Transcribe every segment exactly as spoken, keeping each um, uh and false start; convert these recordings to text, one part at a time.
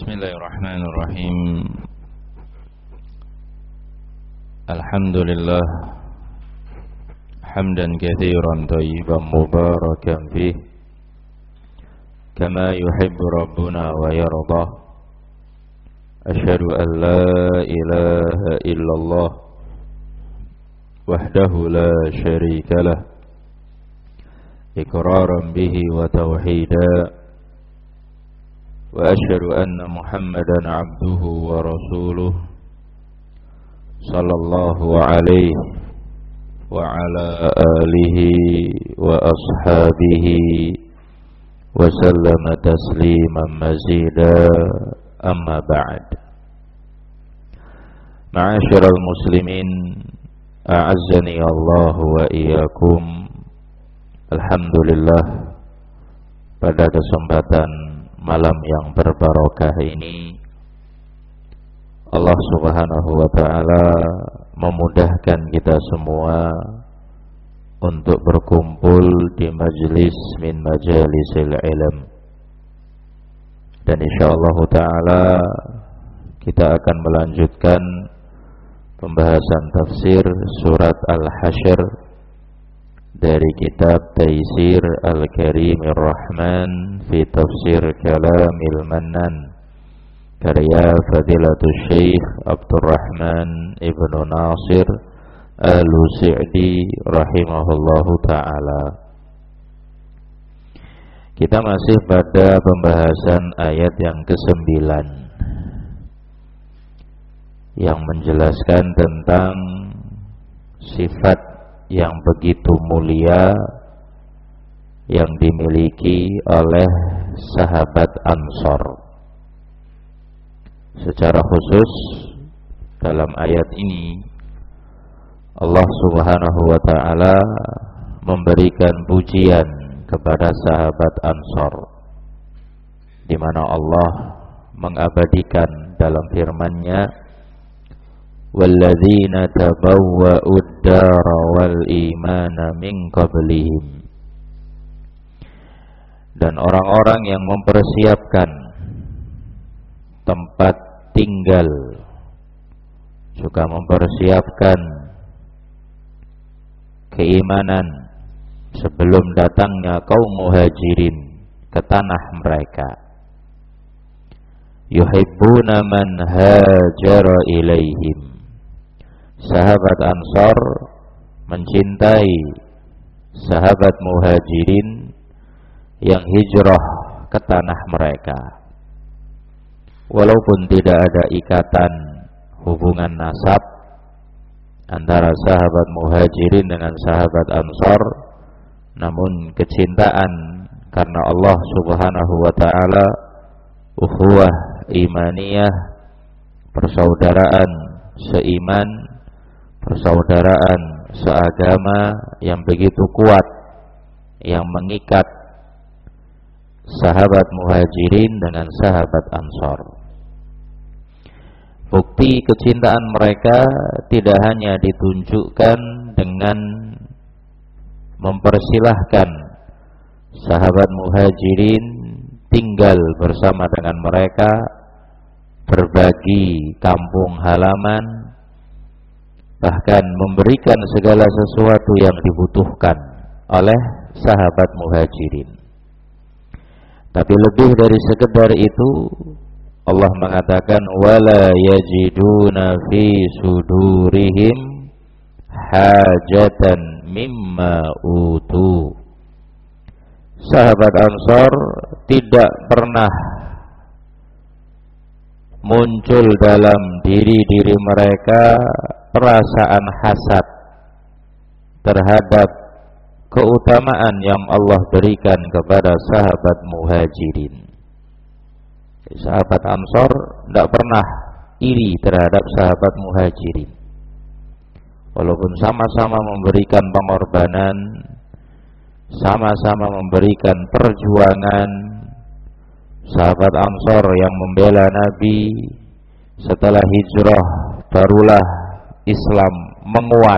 Bismillahirrahmanirrahim. Alhamdulillah hamdan katsiran thayyiban mubarakan fih kama yuhibbu rabbuna wa yardah. Asyhadu an la ilaha illallah wahdahu la syarika lah iqraran bihi wa tauhida. Wa asyhadu anna Muhammadan abduhu wa rasuluh sallallahu alaihi wa ala alihi wa ashabihi wa sallama tasliman mazida, amma ba'd. Ma'asyiral muslimin, a'azzani Allah wa iyyakum. Alhamdulillah, pada kesempatan malam yang berbarokah ini Allah Subhanahu wa ta'ala memudahkan kita semua untuk berkumpul di majlis min majalisil ilm, dan insyaallah ta'ala kita akan melanjutkan pembahasan tafsir surat Al-Hasyr dari kitab Taisir Al-Karimir Rahman fi Tafsir Kalamil Mannan, karya Fadilatul Syekh Abdurrahman Ibnu Nasir Al-Sa'di rahimahullahu ta'ala. Kita masih pada pembahasan ayat yang kesembilan yang menjelaskan tentang sifat yang begitu mulia yang dimiliki oleh sahabat Ansor. Secara khusus dalam ayat ini Allah Subhanahu wa ta'ala memberikan pujian kepada sahabat Ansor, di mana Allah mengabadikan dalam firman-Nya, walladzina tabawwa'ud dara wal imana min qablihim, dan orang-orang yang mempersiapkan tempat tinggal, juga mempersiapkan keimanan sebelum datangnya kaum muhajirin ke tanah mereka. Yuhibbuna man hajara ilaihim, sahabat Ansor mencintai sahabat muhajirin yang hijrah ke tanah mereka, walaupun tidak ada ikatan hubungan nasab antara sahabat muhajirin dengan sahabat Ansor, namun kecintaan karena Allah Subhanahu wa ta'ala, ukhuwah imaniyah, persaudaraan seiman, persaudaraan seagama yang begitu kuat yang mengikat sahabat muhajirin dengan sahabat Ansor. Bukti kecintaan mereka tidak hanya ditunjukkan dengan mempersilahkan sahabat muhajirin tinggal bersama dengan mereka, berbagi kampung halaman, bahkan memberikan segala sesuatu yang dibutuhkan oleh sahabat muhajirin. Tapi lebih dari sekedar itu, Allah mengatakan wala yajiduna fi sudurihim hajatan mimma utu. Sahabat Ansor tidak pernah muncul dalam diri-diri mereka perasaan hasad terhadap keutamaan yang Allah berikan kepada sahabat muhajirin. Sahabat Ansor tidak pernah iri terhadap sahabat muhajirin, walaupun sama-sama memberikan pengorbanan, sama-sama memberikan perjuangan. Sahabat Ansor yang membela Nabi setelah hijrah, barulah Islam menguat.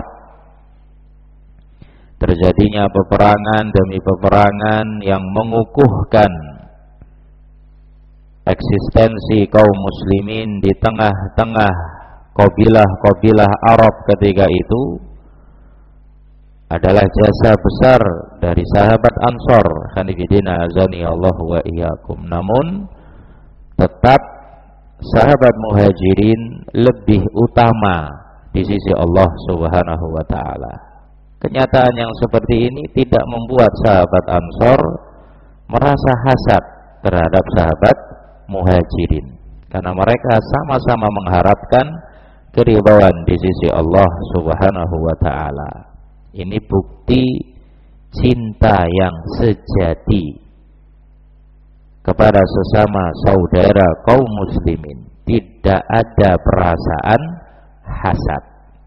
Terjadinya peperangan demi peperangan yang mengukuhkan eksistensi kaum muslimin di tengah-tengah kabilah-kabilah Arab ketika itu adalah jasa besar dari sahabat Ansor. Hanifidina azani Allah wa iyyakum. Namun tetap sahabat Muhajirin lebih utama di sisi Allah Subhanahu wa taala. Kenyataan yang seperti ini tidak membuat sahabat Ansor merasa hasad terhadap sahabat Muhajirin, karena mereka sama-sama mengharapkan keridhaan di sisi Allah Subhanahu wa taala. Ini bukti cinta yang sejati kepada sesama saudara kaum muslimin. Tidak ada perasaan hasad.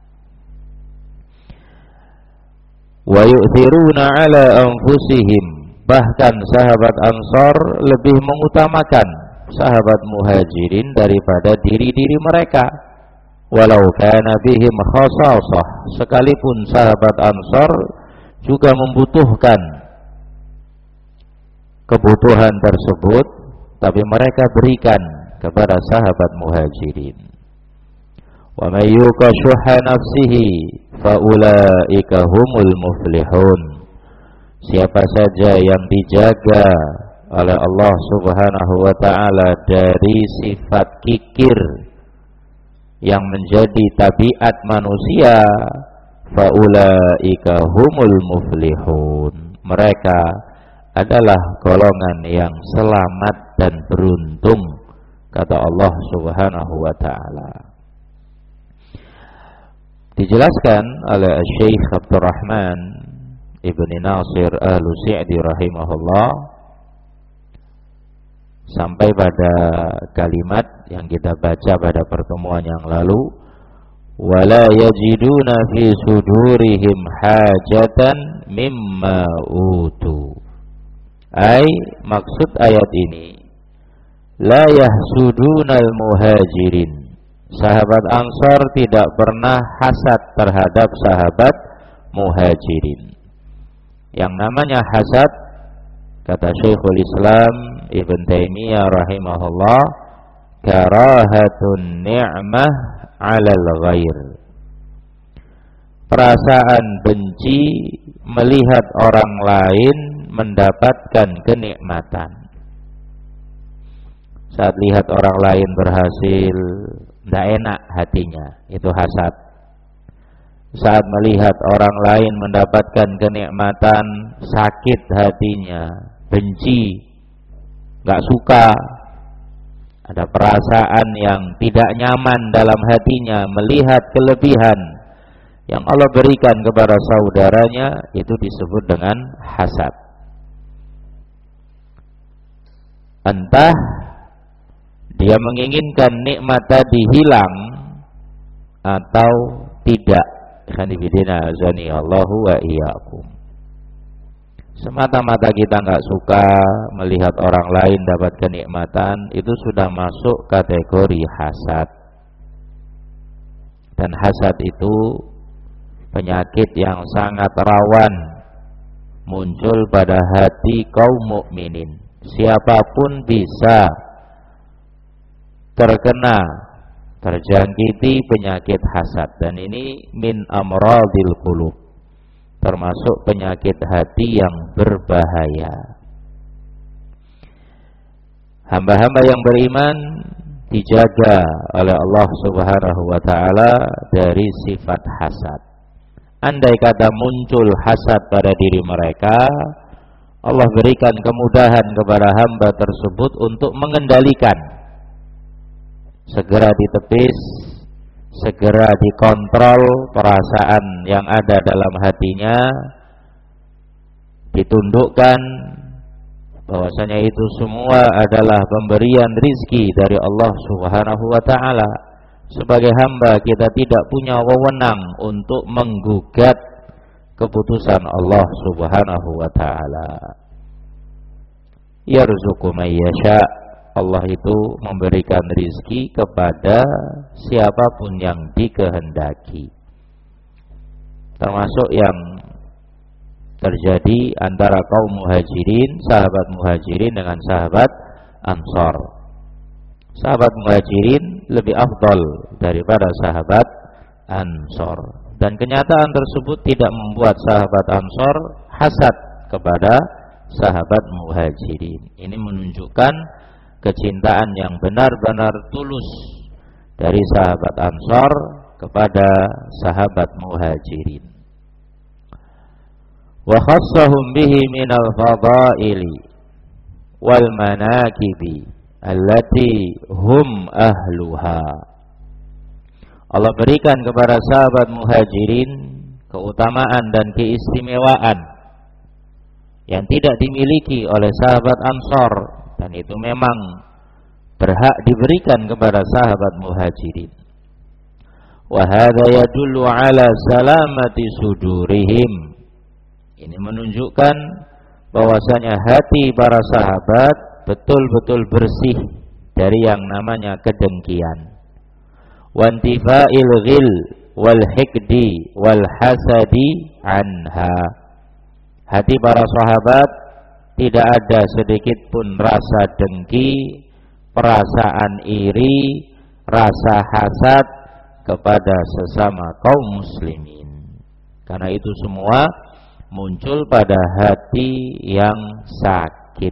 Wa yu'thiruna ala anfusihim, bahkan sahabat Ansor lebih mengutamakan sahabat Muhajirin daripada diri-diri mereka. Walau kana bihim khasasah, sekalipun sahabat Ansor juga membutuhkan kebutuhan tersebut, tapi mereka berikan kepada sahabat Muhajirin. Wa may yuqa shuhha nafsihi fa ulaika humul muflihun. Siapa saja yang dijaga oleh Allah Subhanahu wa taala dari sifat kikir yang menjadi tabiat manusia, fa ulaika humul muflihun. Mereka adalah golongan yang selamat dan beruntung, kata Allah Subhanahu wa taala. Dijelaskan oleh Syekh Abdurrahman Ibn Nasir Al-Sa'di rahimahullah sampai pada kalimat yang kita baca pada pertemuan yang lalu, wala yajiduna fi sudurihim hajatan mimma utu. Ai, maksud ayat ini, la yahsudunal muhajirin, sahabat Ansar tidak pernah hasad terhadap sahabat Muhajirin. Yang namanya hasad, kata Syekhul Islam Ibn Taimiyah rahimahullah, karahatun ni'mah 'alal ghair, perasaan benci melihat orang lain mendapatkan kenikmatan. Saat lihat orang lain berhasil, tidak enak hatinya, itu hasad. Saat melihat orang lain mendapatkan kenikmatan, sakit hatinya, benci, gak suka. Ada perasaan yang tidak nyaman dalam hatinya melihat kelebihan yang Allah berikan kepada saudaranya, itu disebut dengan hasad. Entah dia menginginkan nikmat tadi hilang atau tidak. Khanifidina azani Allahu wa iyyakum. Semata-mata kita nggak suka melihat orang lain dapat kenikmatan, itu sudah masuk kategori hasad. Dan hasad itu penyakit yang sangat rawan muncul pada hati kaum mukminin. Siapapun bisa terkena, terjangkiti penyakit hasad, dan ini min amradil qulub, termasuk penyakit hati yang berbahaya. Hamba-hamba yang beriman dijaga oleh Allah Subhanahu wa taala dari sifat hasad. Andai kata muncul hasad pada diri mereka, Allah berikan kemudahan kepada hamba tersebut untuk mengendalikan, segera ditepis, segera dikontrol perasaan yang ada dalam hatinya, ditundukkan bahwasanya itu semua adalah pemberian rizki dari Allah Subhanahu wa taala. Sebagai hamba kita tidak punya wewenang untuk menggugat keputusan Allah Subhanahu wa taala. Yarzuqu may yasha, Allah itu memberikan rizki kepada siapapun yang dikehendaki. Termasuk yang terjadi antara kaum muhajirin, sahabat muhajirin dengan sahabat Ansar. sahabat Muhajirin lebih afdal daripada sahabat Ansor. Dan kenyataan tersebut tidak membuat sahabat Ansor hasad kepada sahabat Muhajirin. Ini menunjukkan kecintaan yang benar-benar tulus dari sahabat Ansor kepada sahabat Muhajirin. Wa khassahum bihi minal fadaili wal manakibi allati hum ahluha. Allah berikan kepada sahabat Muhajirin keutamaan dan keistimewaan yang tidak dimiliki oleh sahabat Ansor, dan itu memang berhak diberikan kepada sahabat Muhajirin. Wa hadza yadullu ala salamati sudurihim. Ini menunjukkan bahwasanya hati para sahabat betul-betul bersih dari yang namanya kedengkian. Wantifa'il ghil wal hikdi wal hasadi anha. Hati para sahabat tidak ada sedikit pun rasa dengki, perasaan iri, rasa hasad kepada sesama kaum muslimin. Karena itu semua muncul pada hati yang sakit.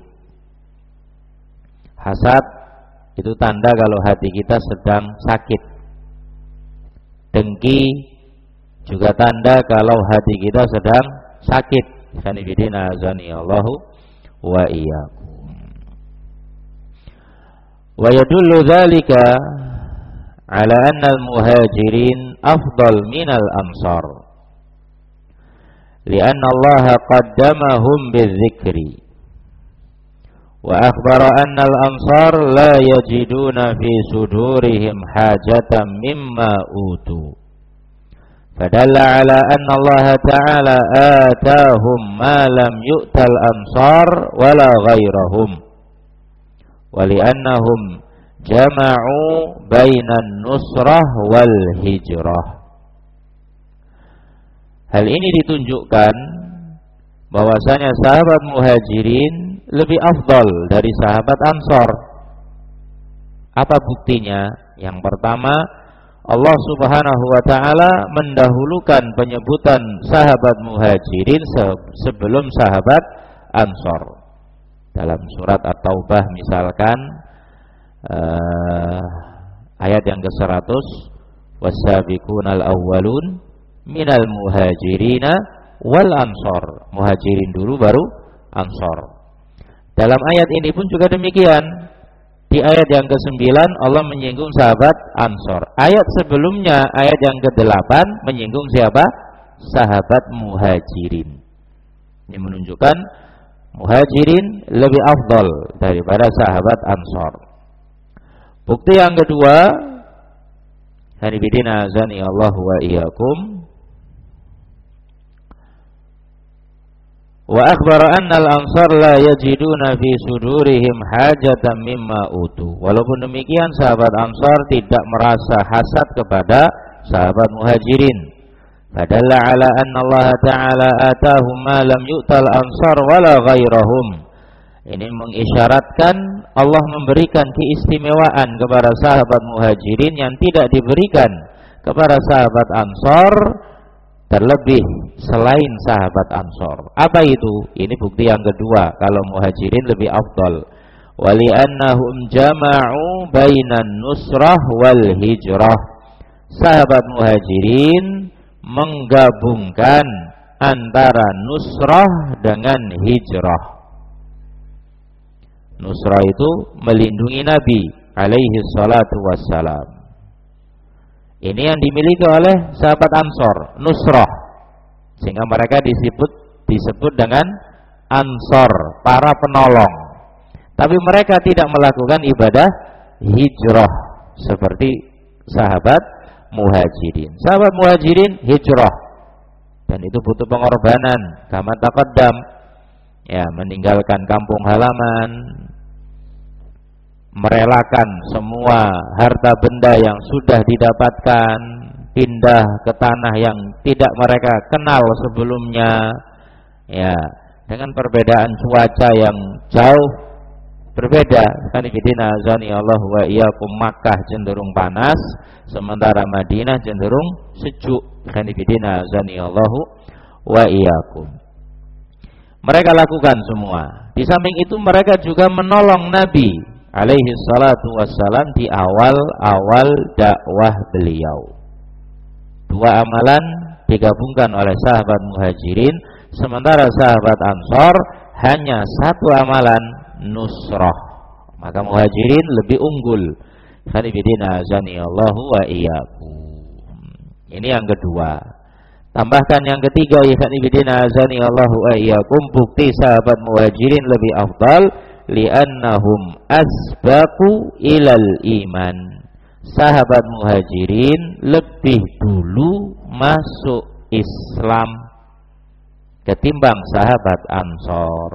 Hasad itu tanda kalau hati kita sedang sakit. Dengki juga tanda kalau hati kita sedang sakit. Sanibidina azani Allahu wa iyyakum. Wa yadullu dzalika ala anna al-muhajirin afdal minal ansar. لأن الله قدمهم بالذكر وأخبر أن الأنصار لا يجدون في صدورهم حاجة مما أوتوا فدل على أن الله تعالى آتاهم ما لم يؤت الأنصار ولا غيرهم ولأنهم جمعوا بين النصرة والهجرة. Hal ini ditunjukkan bahwasanya sahabat Muhajirin lebih afdal dari sahabat Ansor. Apa buktinya? Yang pertama, Allah Subhanahu wa taala mendahulukan penyebutan sahabat Muhajirin sebelum sahabat Ansor. Dalam surat At-Taubah misalkan uh, ayat yang ke seratus, was-sabiqunal awwalun minal muhajirina wal ansor. Muhajirin dulu baru ansor. Dalam ayat ini pun juga demikian. Di ayat yang kesembilan Allah menyinggung sahabat ansor. Ayat sebelumnya, ayat yang kedelapan menyinggung siapa? Sahabat muhajirin. Ini menunjukkan muhajirin lebih afdal daripada sahabat ansor. Bukti yang kedua, hanibidina azani Allah wa iyyakum, wa akhbara anna al-ansar la yajiduna fi sudurihim hajatan mimma utu. Walaupun demikian sahabat Ansar tidak merasa hasad kepada sahabat Muhajirin. Fadalla ala anna Allah ta'ala atahum ma lam yu'tal ansar wala ghairahum. Ini mengisyaratkan Allah memberikan keistimewaan kepada sahabat Muhajirin yang tidak diberikan kepada sahabat Ansar, terlebih selain sahabat Ansor. Apa itu? Ini bukti yang kedua kalau Muhajirin lebih afdal. Wali'annahum jama'u bainan nusrah wal hijrah. Sahabat Muhajirin menggabungkan antara nusrah dengan hijrah. Nusrah itu melindungi Nabi alaihi salatu wassalam. Ini yang dimiliki oleh sahabat Ansor, nusrah. Sehingga mereka disebut disebut dengan Ansor, para penolong. Tapi mereka tidak melakukan ibadah hijrah seperti sahabat Muhajirin. Sahabat Muhajirin hijrah, dan itu butuh pengorbanan. Kama taqaddam, ya, meninggalkan kampung halaman, merelakan semua harta benda yang sudah didapatkan, pindah ke tanah yang tidak mereka kenal sebelumnya, ya, dengan perbedaan cuaca yang jauh, Berbeda, kanifidina azani Allah wa iyyakum, Makkah cenderung panas, sementara Madinah cenderung sejuk. Kanifidina azani Allah wa iyyakum. Mereka lakukan semua. Di samping itu mereka juga menolong Nabi alaihi salatu wassalam di awal-awal dakwah beliau. Dua amalan digabungkan oleh sahabat Muhajirin, sementara sahabat Ansor hanya satu amalan, nusrah. Maka Muhajirin lebih unggul. Khanifidina azanillahu wa iyyakum. Ini yang kedua. Tambahkan yang ketiga, ya khanifidina azanillahu wa iyyakum, bukti sahabat Muhajirin lebih afdal, li'annahum asbaqu ilal iman. Sahabat Muhajirin lebih dulu masuk Islam ketimbang sahabat Ansor.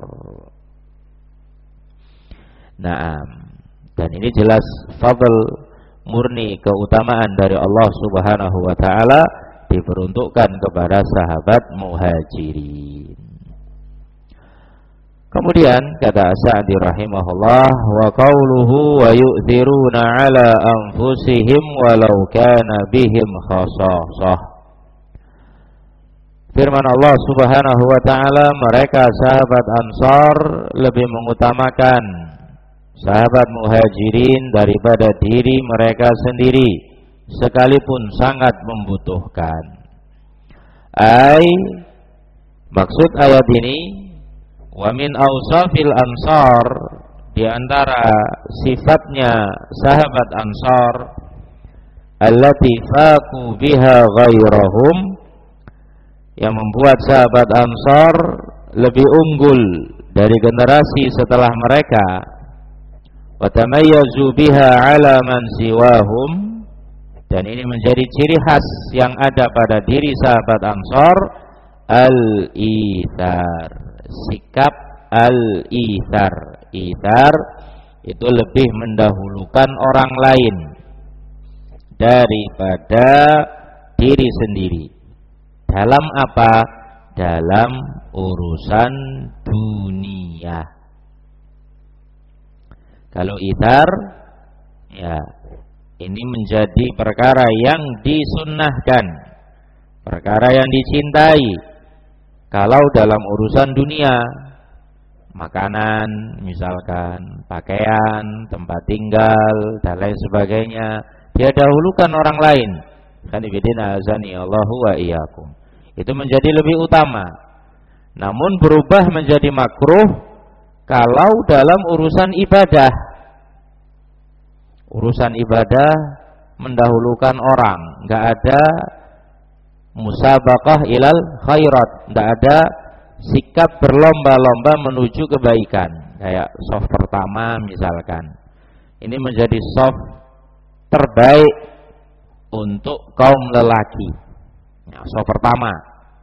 Naam. Dan ini jelas fadl murni keutamaan dari Allah Subhanahu wa taala diperuntukkan kepada sahabat Muhajirin. Kemudian kata Sa'di rahimahullah, wa qauluhu wa yu'thiruna ala anfusihim walau kana bihim khassasah. Firman Allah Subhanahu wa taala, mereka sahabat Ansar lebih mengutamakan sahabat Muhajirin daripada diri mereka sendiri sekalipun sangat membutuhkan. Ai, maksud ayat ini, wa min awsafil ansar, di antara sifatnya sahabat Ansar, allati faqu biha ghairahum, yang membuat sahabat Ansar lebih unggul dari generasi setelah mereka, wa tamayyazu biha ala man siwahum, dan ini menjadi ciri khas yang ada pada diri sahabat Ansar, al-ithar, sikap al-ithar. Ithar itu lebih mendahulukan orang lain daripada diri sendiri. Dalam apa? Dalam urusan dunia. Kalau ithar, ya, ini menjadi perkara yang disunnahkan, perkara yang dicintai. Kalau dalam urusan dunia, makanan misalkan, pakaian, tempat tinggal, dan lain sebagainya, dia dahulukan orang lain. Khanifidina azani Allahu wa iyyakum. Itu menjadi lebih utama. Namun berubah menjadi makruh kalau dalam urusan ibadah. Urusan ibadah mendahulukan orang, enggak ada musabaqah ilal khairat, enggak ada sikap berlomba-lomba menuju kebaikan. Kayak soft pertama misalkan, ini menjadi soft terbaik untuk kaum lelaki. Nah, soft pertama,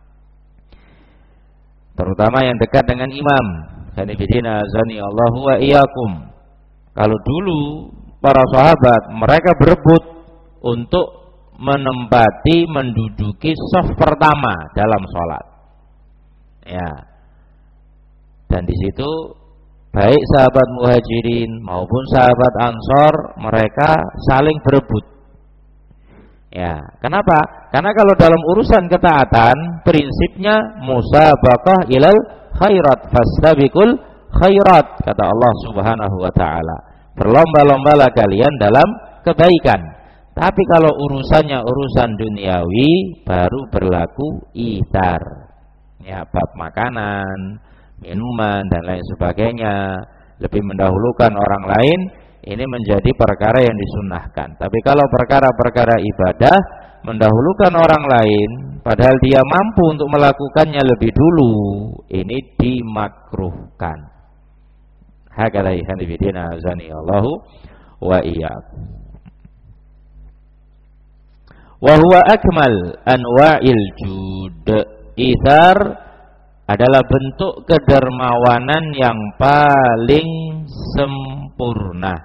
terutama yang dekat dengan imam. Khanifidina azani Allahu wa iyyakum. Kalau dulu para sahabat, mereka berebut untuk menempati, menduduki saf pertama dalam sholat. Ya, dan di situ baik sahabat Muhajirin maupun sahabat Ansor, mereka saling berebut. Ya, kenapa? Karena kalau dalam urusan ketaatan, prinsipnya musabaqah ilal khairat, fastabiqul khairat, kata Allah Subhanahu wa taala. Berlomba-lombalah kalian dalam kebaikan. Tapi kalau urusannya urusan duniawi, baru berlaku ithar. Ya, bab makanan, minuman dan lain sebagainya, lebih mendahulukan orang lain, ini menjadi perkara yang disunnahkan. Tapi kalau perkara-perkara ibadah mendahulukan orang lain, padahal dia mampu untuk melakukannya lebih dulu, ini dimakruhkan. Hakala ikhwanifidina azani Allahu wa iyyakum. Wa huwa akmal anwa'il jud. Ithar adalah bentuk kedermawanan yang paling sempurna.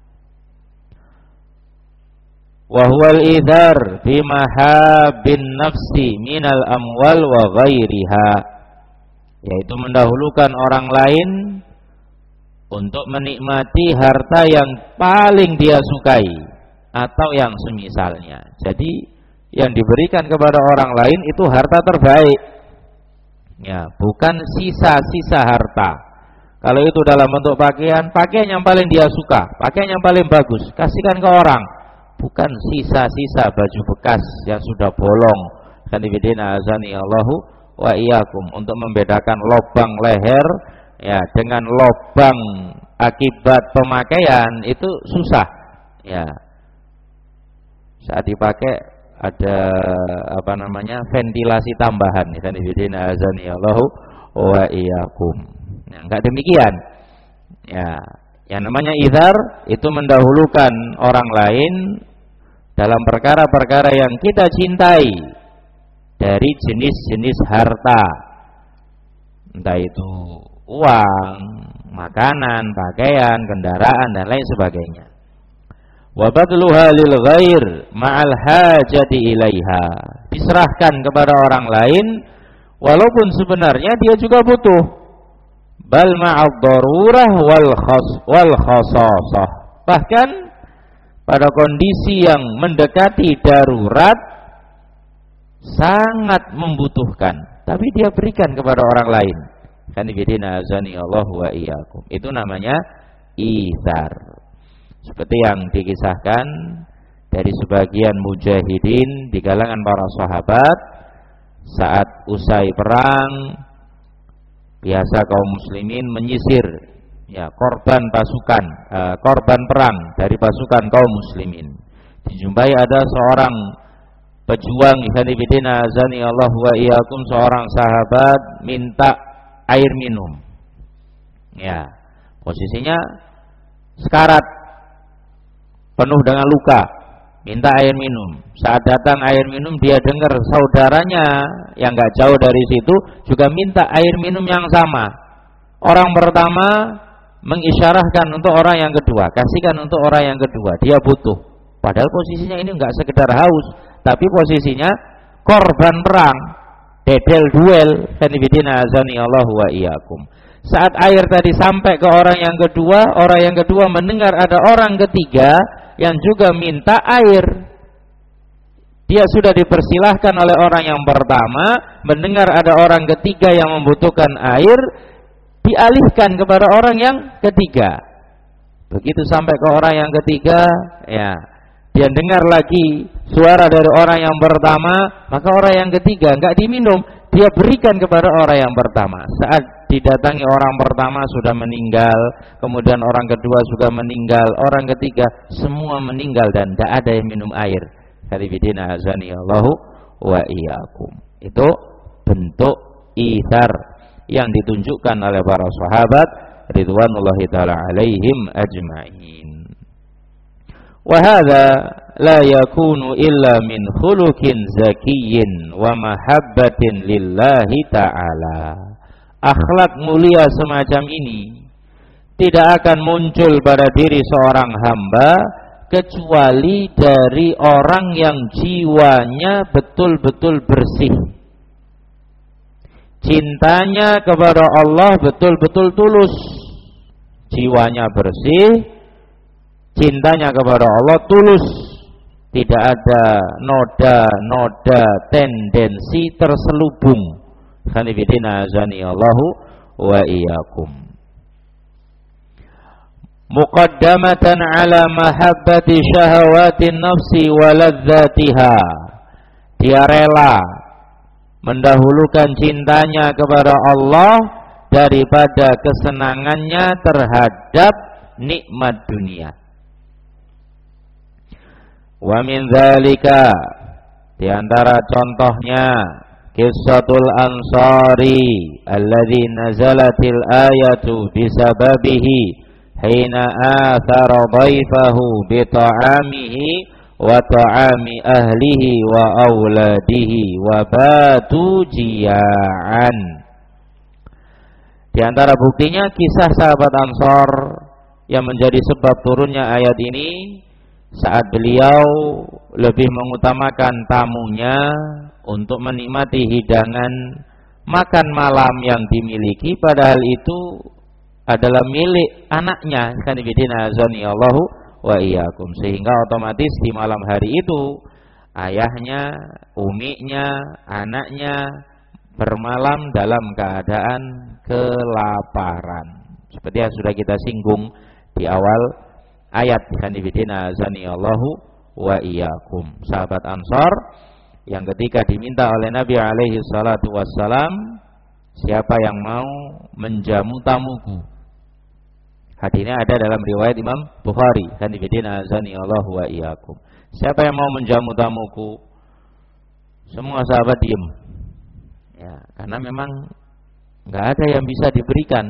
Wa huwal ithar fi mahabbin nafsi minal amwal wa ghairiha, yaitu mendahulukan orang lain untuk menikmati harta yang paling dia sukai atau yang semisalnya. Jadi yang diberikan kepada orang lain itu harta terbaik, ya, bukan sisa-sisa harta. Kalau itu dalam bentuk pakaian, pakaian yang paling dia suka, pakaian yang paling bagus, kasihkan ke orang, bukan sisa-sisa baju bekas yang sudah bolong. Kanibidina azani Allahu wa iyyakum, untuk membedakan lobang leher ya dengan lobang akibat pemakaian itu susah, ya. Saat dipakai ada apa namanya ventilasi tambahan. Kanibidina azani Allahu wa iyyakum. Nah, enggak demikian. Ya, yang namanya izar itu mendahulukan orang lain dalam perkara-perkara yang kita cintai dari jenis-jenis harta, entah itu uang, makanan, pakaian, kendaraan dan lain sebagainya. Wa badluha lil ghair ma'al hajati ilaiha, diserahkan kepada orang lain walaupun sebenarnya dia juga butuh. Bal ma'ad darurah wal khas wal khasasah, bahkan pada kondisi yang mendekati darurat, sangat membutuhkan, tapi dia berikan kepada orang lain. Kanibidina azani Allah wa iyyakum. Itu namanya izar. Seperti yang dikisahkan dari sebagian mujahidin di kalangan para sahabat saat usai perang, biasa kaum muslimin menyisir ya korban pasukan, uh, korban perang dari pasukan kaum muslimin. Dijumpai ada seorang pejuang, kanibidina azani Allah wa iyyakum, seorang sahabat minta air minum. Ya, posisinya sekarat, penuh dengan luka, minta air minum. Saat datang air minum, dia dengar saudaranya yang enggak jauh dari situ juga minta air minum yang sama. Orang pertama mengisyarahkan untuk orang yang kedua, kasihkan untuk orang yang kedua. Dia butuh. Padahal posisinya ini enggak sekedar haus, tapi posisinya korban perang, dedel duel. Kanibidina azani Allah wa iyyakum. Saat air tadi sampai ke orang yang kedua, orang yang kedua mendengar ada orang ketiga yang juga minta air. Dia sudah dipersilahkan oleh orang yang pertama, mendengar ada orang ketiga yang membutuhkan air, dialihkan kepada orang yang ketiga. Begitu sampai ke orang yang ketiga, ya, dia dengar lagi suara dari orang yang pertama, maka orang yang ketiga enggak diminum, dia berikan kepada orang yang pertama. Saat didatangi orang pertama sudah meninggal, kemudian orang kedua juga meninggal, orang ketiga semua meninggal dan tidak ada yang minum air. Kanibidina azani Allahu wa iyyakum. Itu bentuk ithar yang ditunjukkan oleh para sahabat ridwanullahi taala alaihim ajma'in. Wa hadza la yakunu illa min khuluqin zakiyyin wa mahabbatin lillahi ta'ala. Akhlak mulia semacam ini tidak akan muncul pada diri seorang hamba kecuali dari orang yang jiwanya betul-betul bersih. Cintanya kepada Allah betul-betul tulus. Jiwanya bersih, cintanya kepada Allah tulus. Tidak ada noda-noda tendensi terselubung. Kanibidina azani Allahu wa iyyakum. Muqaddamatan ala mahabbati syahawatin nafsi wa ladzatiha. Dia rela mendahulukan cintanya kepada Allah daripada kesenangannya terhadap nikmat dunia. Wa min dzalika, di antara contohnya Qissatul Ansari alladzi nazalatil ayatu bisababihi hina athara dhaifahu bi ta'amihi wa ta'ami ahlihi wa auladihi wa batu jiya'an. Di antara buktinya kisah sahabat Ansar yang menjadi sebab turunnya ayat ini, saat beliau lebih mengutamakan tamunya untuk menikmati hidangan makan malam yang dimiliki, padahal itu adalah milik anaknya, kanibidina azani Allahu wa iyyakum, sehingga otomatis di malam hari itu ayahnya, umiknya, anaknya bermalam dalam keadaan kelaparan. Seperti yang sudah kita singgung di awal ayat, kanibidina azani Allahu wa iyyakum. Sahabat Ansor yang ketika diminta oleh Nabi alaihi salatu wassalam, siapa yang mau menjamu tamuku? Hadisnya ada dalam riwayat Imam Bukhari, kanibidina azani Allahu wa iyyakum. Siapa yang mau menjamu tamuku? Semua sahabat diam. Ya, karena memang nggak ada yang bisa diberikan.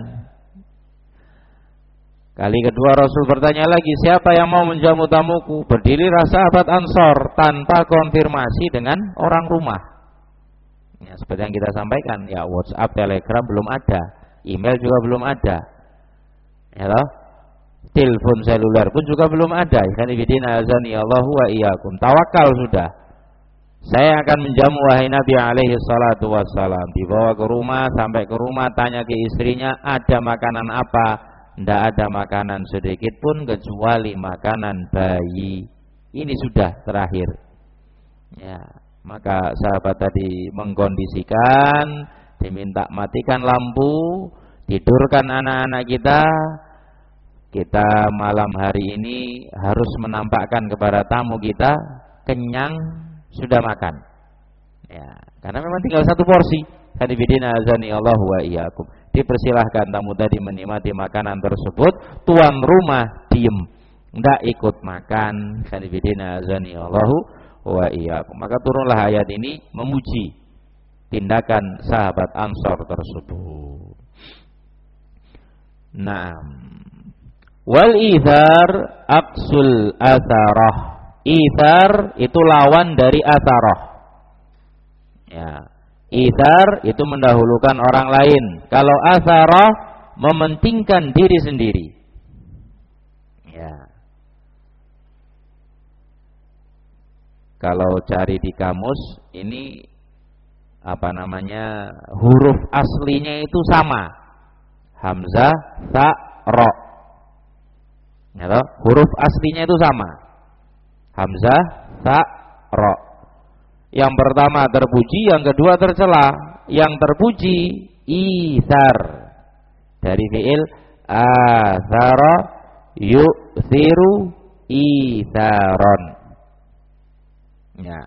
Kali kedua Rasul bertanya lagi, siapa yang mau menjamu tamuku? Berdirilah sahabat Ansor tanpa konfirmasi dengan orang rumah. Ya, seperti yang kita sampaikan, ya WhatsApp, Telegram belum ada, email juga belum ada, ya loh, telepon seluler pun juga belum ada. Kanibidina azani Allahu wa iyyakum. Tawakal sudah. Saya akan menjamu wahai Nabi alaihi salatu wassalam. Dibawa ke rumah, sampai ke rumah tanya ke istrinya, ada makanan apa? Tidak ada makanan sedikit pun kecuali makanan bayi. Ini sudah terakhir. Ya, maka sahabat tadi mengkondisikan, diminta matikan lampu, tidurkan anak-anak kita. Kita malam hari ini harus menampakkan kepada tamu kita kenyang, sudah makan. Ya, karena memang tinggal satu porsi. Hadibidina azani Allahu wa iyyakum. Dipersilahkan tamu tadi menikmati makanan tersebut, tuan rumah diem, tidak ikut makan. Hadibidina azani Allahu wa iyyakum. Maka turunlah ayat ini memuji tindakan sahabat Ansor tersebut. Naam. Wal ithar aksul atharah. Ithar itu lawan dari atharah. Ya. Ithar itu mendahulukan orang lain. Kalau atharah mementingkan diri sendiri. Ya. Kalau cari di kamus ini apa namanya, huruf aslinya itu sama. Hamzah, ta, ro. Ya, huruf aslinya itu sama. Hamzah, ta, ro. Yang pertama terpuji, yang kedua tercela. Yang terpuji ithar, dari fiil athara yu'thiru itharon. Ya.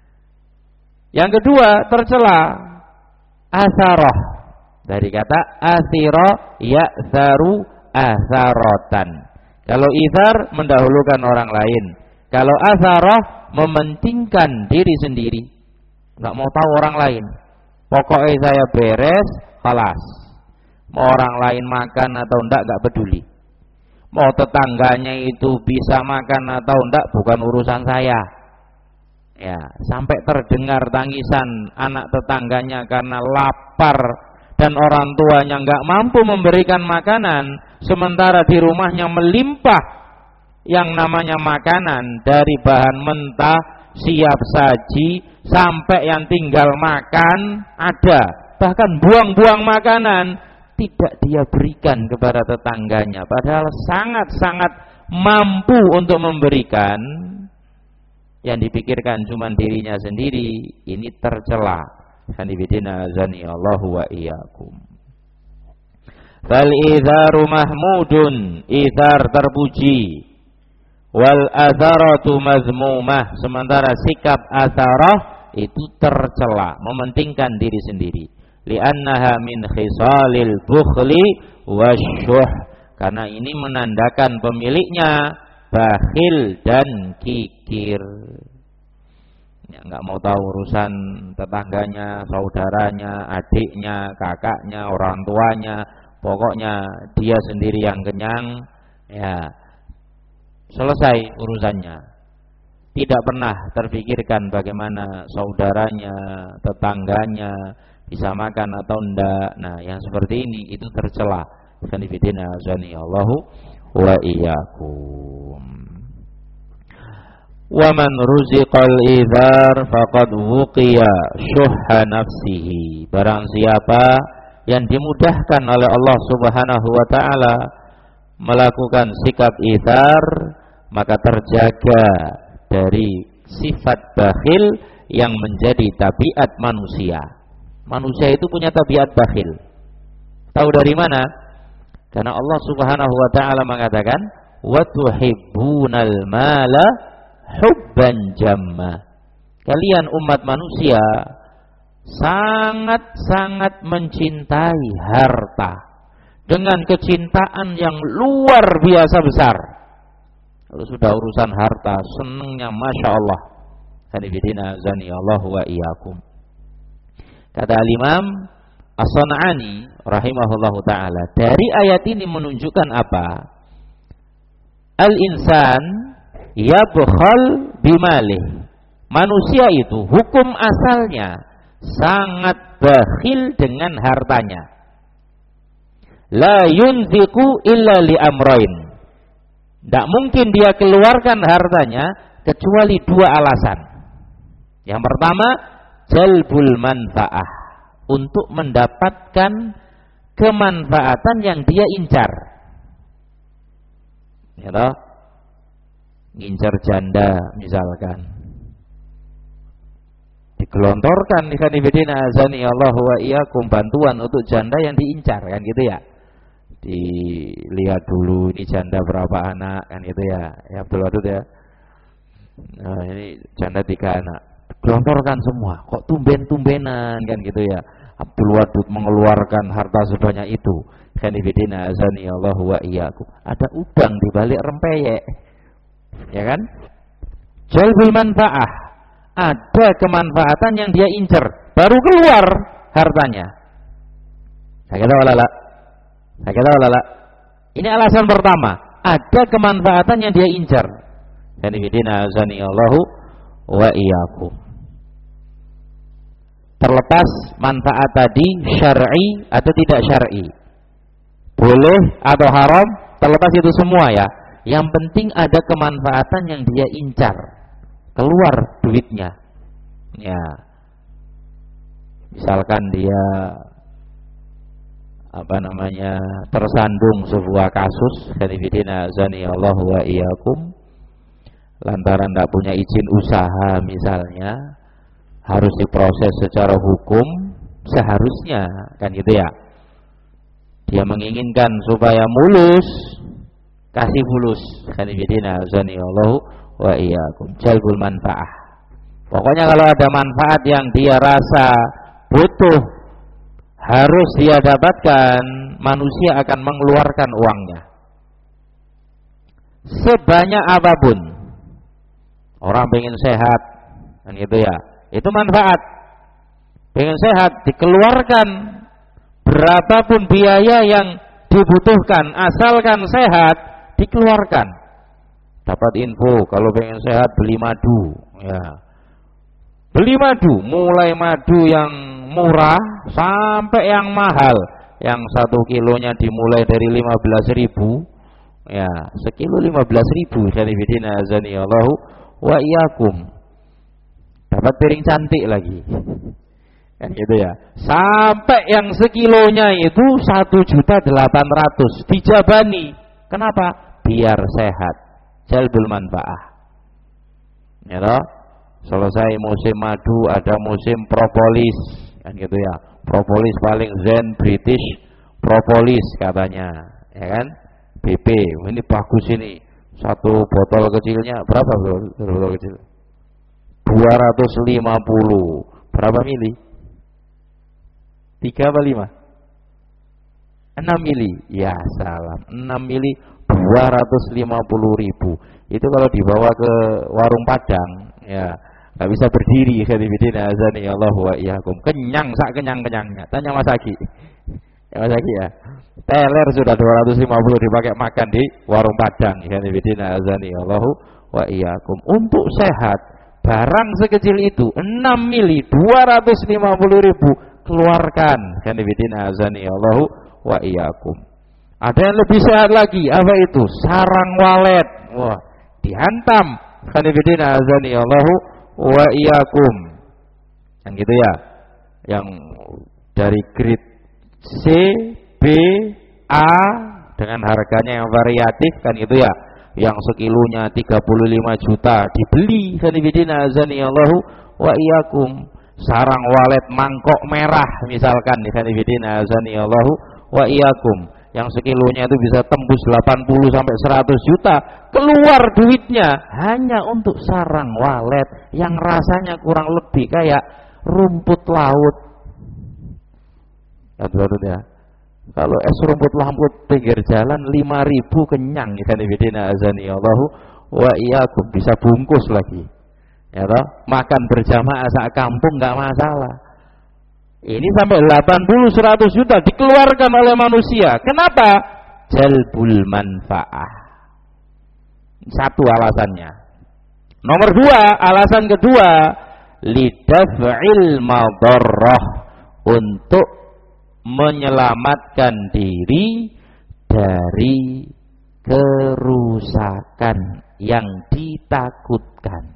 Yang kedua tercela atharah, dari kata athira ya'tharu atharotan. Kalau ithar mendahulukan orang lain, kalau atharah mementingkan diri sendiri, nggak mau tahu orang lain. Pokoknya saya beres, kelas. Mau orang lain makan atau enggak nggak peduli. Mau tetangganya itu bisa makan atau enggak bukan urusan saya. Ya, sampai terdengar tangisan anak tetangganya karena lapar dan orang tuanya nggak mampu memberikan makanan, sementara di rumahnya melimpah yang namanya makanan, dari bahan mentah, siap saji, sampai yang tinggal makan ada. Bahkan buang-buang makanan tidak dia berikan kepada tetangganya, padahal sangat-sangat mampu untuk memberikan. Yang dipikirkan cuma dirinya sendiri, ini tercela. Hanifidina azani Allahu wa iyyakum. Fal idharu mahmudun, idhar terpuji. Wal atharatu mazmumah, sementara sikap atharah itu tercela, mementingkan diri sendiri. Li'annaha min khisalil bukhli wasyuh, karena ini menandakan pemiliknya bakhil dan kikir. Ya, nggak mau tahu urusan tetangganya, saudaranya, adiknya, kakaknya, orang tuanya, pokoknya dia sendiri yang kenyang. Ya, selesai urusannya. Tidak pernah terfikirkan bagaimana saudaranya, tetangganya bisa makan atau enggak. Nah, yang seperti ini itu tercela. Kanifidina azani Allahu wa iyyakum. Wa man ruziqal idhar faqad wuqiya syuhha nafsihi. Barang siapa yang dimudahkan oleh Allah Subhanahu wa taala melakukan sikap itsar, maka terjaga dari sifat bakhil yang menjadi tabiat manusia. Manusia itu punya tabiat bakhil. Tahu dari mana? Karena Allah Subhanahu wa taala mengatakan, "Wa tuhibbunal mala hubban jamma." Kalian umat manusia sangat-sangat mencintai harta dengan kecintaan yang luar biasa besar. Kalau sudah urusan harta, senangnya Masya Allah. Hanifidina zani Allah wa iyyakum. Kata Al-Imam As-San'ani rahimahullahu ta'ala, dari ayat ini menunjukkan apa? Al-insan yabkhal bimalih. Manusia itu hukum asalnya sangat bakhil dengan hartanya. La yunfiqu illa li amrain. Tidak mungkin dia keluarkan hartanya kecuali dua alasan. Yang pertama, jalbul manfaah, untuk mendapatkan kemanfaatan yang dia incar. Ya toh? Ngincar janda misalkan. Digelontorkan ikan ibadina azani Allah wa iyyakum, bantuan untuk janda yang diincar, kan gitu ya. Dilihat dulu ini janda berapa anak, kan gitu ya. Ya Abdul Wadud ya. Nah, ini janda tiga anak. Gelontorkan semua, kok tumben-tumbenan, kan gitu ya. Abdul Wadud mengeluarkan harta sebanyak itu. Kan ibadina azani Allah wa iyyakum. Ada udang di balik rempeyek. Ya kan? Jalbul manfaah, ada kemanfaatan yang dia incer, baru keluar hartanya. Saya kata walala, saya kata walala. Ini alasan pertama, ada kemanfaatan yang dia incer. Dan bidina azani Allahu wa iyyakum. Terlepas manfaat tadi syar'i atau tidak syar'i, boleh atau haram, terlepas itu semua ya. Yang penting ada kemanfaatan yang dia incar, keluar duitnya. Ya, misalkan dia apa namanya tersandung sebuah kasus, hanifidina azani Allah wa iyyakum, lantaran tidak punya izin usaha misalnya, harus diproses secara hukum seharusnya, kan gitu ya. Dia menginginkan supaya mulus, kasih mulus, hanifidina azani Allah wa iyyakum, jalbul manfaah. Pokoknya kalau ada manfaat yang dia rasa butuh, harus dia dapatkan, manusia akan mengeluarkan uangnya sebanyak apapun. Orang pengen sehat, kan gitu ya, itu manfaat. Pengen sehat, dikeluarkan berapapun biaya yang dibutuhkan, asalkan sehat, dikeluarkan. Dapat info kalau pengen sehat beli madu, ya. Beli madu, mulai madu yang murah sampai yang mahal. Yang satu kilonya dimulai dari lima belas ribu, ya, sekilo lima belas ribu. Dari bidina azani Allahu wa iyyakum. Dapat piring cantik lagi, kan gitu ya. Sampai yang sekilonya itu satu juta delapan ratus dijabani. Kenapa? Biar sehat. Jalbul manfaah. Ya toh? Selesai musim madu, ada musim propolis, kan gitu ya. Propolis paling zen British propolis katanya, ya kan? B P, ini bagus ini. Satu botol kecilnya berapa bro? Botol kecil dua ratus lima puluh. Berapa mili? tiga apa lima? enam mili. Ya salam, enam mili dua ratus lima puluh ribu. Itu kalau dibawa ke warung Padang, ya nggak bisa berdiri. Khadibidina azani Allah wa iyyakum. Kenyang sak kenyang-kenyangnya. Tanya Mas Aki. Ya Mas Aki ya. Teler sudah dua ratus lima puluh dipakai makan di warung Padang. Khadibidina azani Allah wa iyyakum. Untuk sehat, barang sekecil itu enam mili dua ratus lima puluh ribu keluarkan. Khadibidina azani Allah wa iyyakum. Ada yang lebih sehat lagi, apa itu? Sarang walet. Wah, dihantam. Khadibidina azani Allah wa iyyakum. Yang gitu ya. Yang dari grade C, B, A dengan harganya yang variatif kan itu ya. Yang sekilonya tiga puluh lima juta dibeli kanibidina azani Allahu wa iyyakum. Sarang walet mangkok merah misalkan kanibidina azani Allahu wa iyyakum. Yang sekilonya itu bisa tembus delapan puluh sampai seratus juta, keluar duitnya hanya untuk sarang walet yang rasanya kurang lebih kayak rumput laut. Ya, kalau es rumput lamput pinggir jalan lima ribu kenyang ikan ibidina azani Allahu wa iyyakum, bisa bungkus lagi. Ya toh, makan berjamaah sak kampung enggak masalah. Ini sampai delapan puluh seratus juta dikeluarkan oleh manusia. Kenapa? Jalbul manfaah. Satu alasannya. Nomor dua, alasan kedua, lidaf'il madarrah, untuk menyelamatkan diri dari kerusakan yang ditakutkan.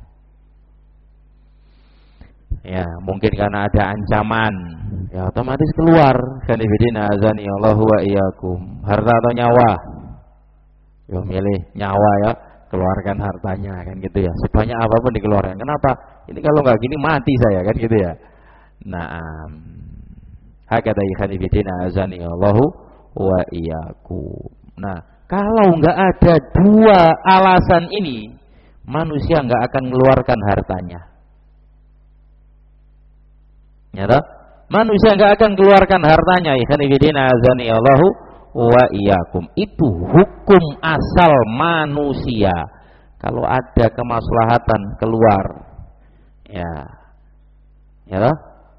Ya, mungkin karena ada ancaman, ya otomatis keluar. Kanifidina azani Allahu wa iyyakum. Harta atau nyawa? Yo milih nyawa ya, keluarkan hartanya kan gitu ya. Sebanyak apapun dikeluarkan. Kenapa? Ini kalau nggak gini mati saya kan gitu ya. Naam. Hakadha kanifidina azani Allahu wa iyyakum. Nah, kalau nggak ada dua alasan ini, manusia nggak akan mengeluarkan hartanya. Ya toh? Manusia enggak akan keluarkan hartanya. Ikhwanifidina azani Allahu wa iyyakum. Itu hukum asal manusia. Kalau ada kemaslahatan keluar, ya, ya toh?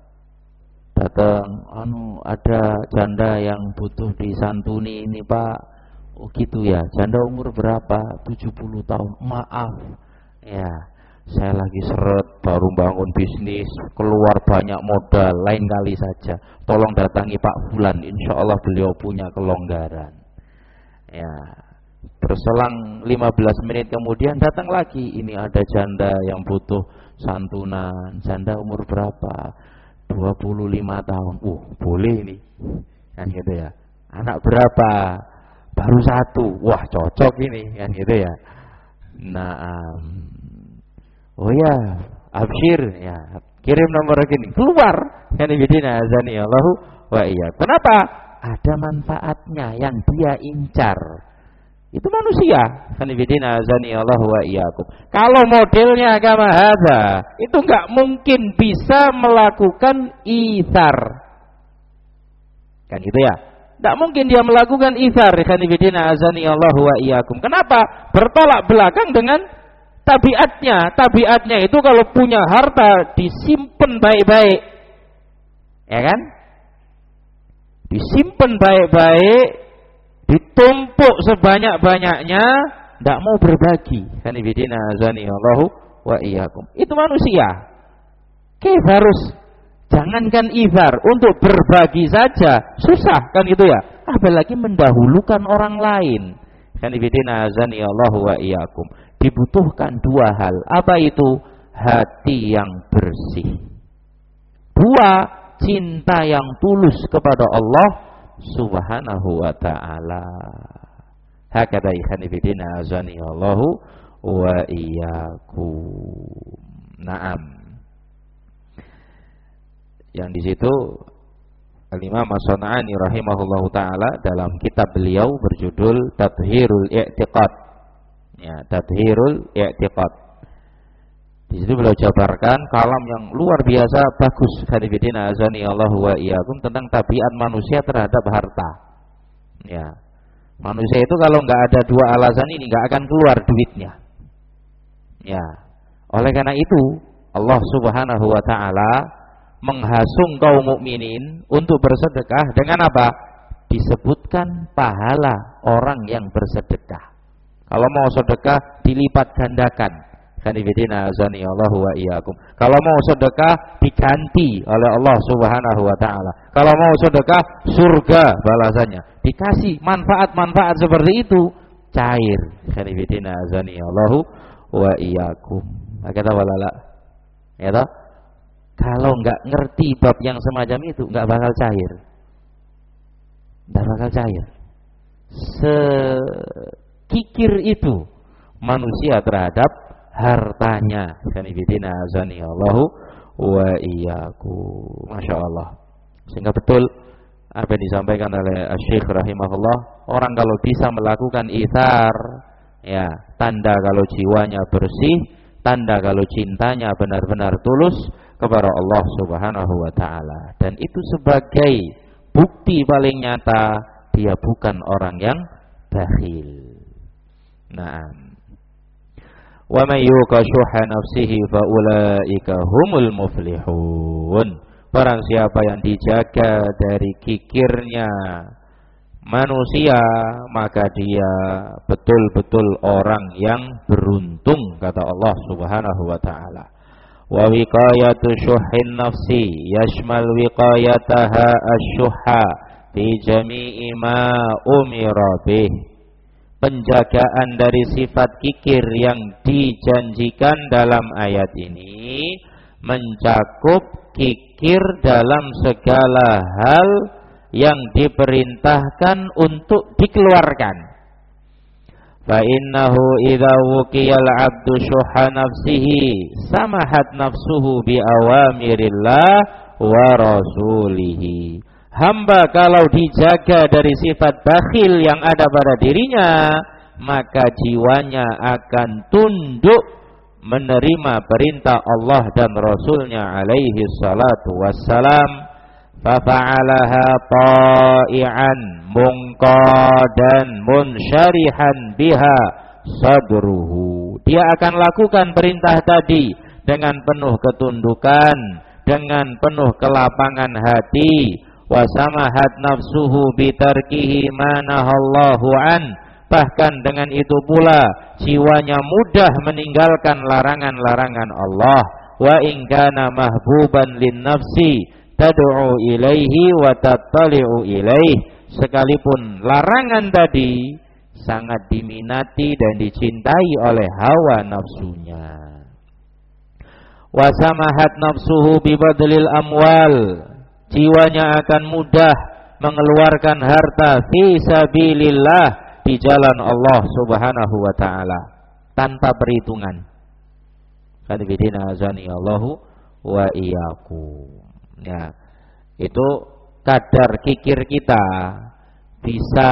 Datang, anu ada janda yang butuh disantuni ini Pak. Oh gitu ya. Janda umur berapa? tujuh puluh tahun. Maaf. Ya. Saya lagi seret, baru bangun bisnis, keluar banyak modal, lain kali saja. Tolong datangi Pak Fulan, insya Allah beliau punya kelonggaran. Ya, berselang lima belas menit kemudian datang lagi. Ini ada janda yang butuh santunan. Janda umur berapa? dua puluh lima tahun. Uh, boleh ini. Kan gitu ya. Anak berapa? Baru satu. Wah, cocok ini. Kan gitu ya. Nah, oh ya, absyir ya, kirim nomor gini, keluar. Kanibidina azani Allahu wa iyyakum. Kenapa? Ada manfaatnya yang dia incar. Itu manusia. Kanibidina azani Allahu wa iyyakum. Kalau modelnya agama hadza, itu enggak mungkin bisa melakukan itsar. Kan gitu ya? Enggak mungkin dia melakukan itsar. Kanibidina azani Allahu wa iyyakum. Kenapa? Bertolak belakang dengan tabiatnya. Tabiatnya itu kalau punya harta disimpan baik-baik, ya kan? Disimpan baik-baik, ditumpuk sebanyak-banyaknya, tidak mau berbagi. Kanibidina azani Allahu wa iyyakum. Itu manusia. Oke, harus jangankan izar, untuk berbagi saja susah kan gitu ya. Apalagi mendahulukan orang lain. Kanibidina azani Allahu wa iyyakum. Dibutuhkan dua hal. Apa itu? Hati yang bersih. Dua, cinta yang tulus kepada Allah Subhanahu wa ta'ala. Hakadha ikhwanifidina azani Allahu wa iyyakum. Naam. Yang di situ Al-Imam As-San'ani rahimahullahu taala dalam kitab beliau berjudul Tathhirul I'tiqad. Ya, Tathhirul I'tiqad. Di situ beliau jabarkan kalam yang luar biasa bagus, kanifidina azani Allahu wa iyyakum, tentang tabiat manusia terhadap harta. Ya. Manusia itu kalau nggak ada dua alasan ini nggak akan keluar duitnya. Ya. Oleh karena itu Allah Subhanahu wa taala menghasung kaum mukminin untuk bersedekah dengan apa? Disebutkan pahala orang yang bersedekah. Kalau mau sedekah dilipat gandakan. Kanifidina azani Allahu wa iyyakum. Kalau mau sedekah diganti oleh Allah Subhanahu wa taala. Kalau mau sedekah surga balasannya. Dikasih manfaat-manfaat seperti itu, cair. Kanifidina azani Allahu wa iyyakum. Kata walala. Ya toh? Kalau enggak ngerti bab yang semacam itu enggak bakal cair. Tidak bakal cair. Sekikir itu manusia terhadap hartanya. Sanibidina azani Allahu wa iyyakum. Masya Allah. Sehingga betul apa yang disampaikan oleh Syekh rahimahullah, orang kalau bisa melakukan itsar, ya, tanda kalau jiwanya bersih, tanda kalau cintanya benar-benar tulus kepada Allah Subhanahu wa taala. Dan itu sebagai bukti paling nyata dia bukan orang yang bakhil. Naam. Wa may yuqa shuhha nafsihi fa ulaika humul muflihun. Barang siapa yang dijaga dari kikirnya manusia, maka dia betul-betul orang yang beruntung, kata Allah Subhanahu wa taala. Wa wiqayatu syuhin nafsi yashmal wiqayataha asy-syuhha fi jami'i ma umira bih. Penjagaan dari sifat kikir yang dijanjikan dalam ayat ini mencakup kikir dalam segala hal yang diperintahkan untuk dikeluarkan. Fa innahu idza wuqiyal 'abdu syuhha nafsihi samahat nafsuhu bi awamirillah wa rasulihi. Hamba kalau dijaga dari sifat bakhil yang ada pada dirinya, maka jiwanya akan tunduk menerima perintah Allah dan Rasulnya alaihi salatu wassalam. Fafa'alaha ta'i'an munqadan munsyarihan biha sadruhu. Dia akan lakukan perintah tadi dengan penuh ketundukan, dengan penuh kelapangan hati. Wasamahat nafsuhu bitarkihi ma nahallahu an. Bahkan dengan itu pula jiwanya mudah meninggalkan larangan-larangan Allah. Wa in kana mahbuban lin nafsi tad'u ilaihi wa tattali'u ilaihi. Sekalipun larangan tadi sangat diminati dan dicintai oleh hawa nafsunya. Wa samahat nafsuhu bibadlil amwal. Jiwanya akan mudah mengeluarkan harta fi sabilillah, di jalan Allah Subhanahu wa taala, tanpa perhitungan. Kadibidina azani Allahu wa iyyakum. Ya, itu kadar kikir kita bisa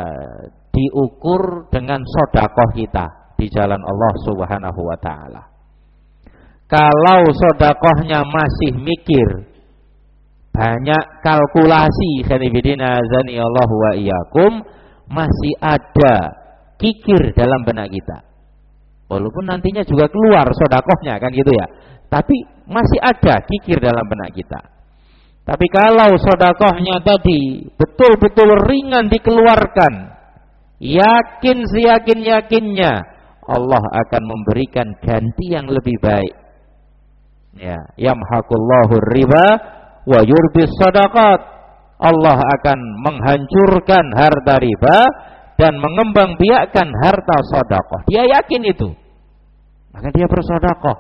diukur dengan sedekah kita di jalan Allah Subhanahu wa taala. Kalau sedekahnya masih mikir, banyak kalkulasi, kadibidina azani Allahu wa iyyakum, masih ada kikir dalam benak kita. Walaupun nantinya juga keluar sedekahnya kan gitu ya. Tapi masih ada kikir dalam benak kita. Tapi kalau sedekahnya tadi betul-betul ringan dikeluarkan, yakin seyakin-yakinnya Allah akan memberikan ganti yang lebih baik. Ya, yamhaqullahu riba wa yurbis shadaqat. Allah akan menghancurkan harta riba dan mengembangbiakkan harta sedekah. Dia yakin itu. Maka dia bersedekah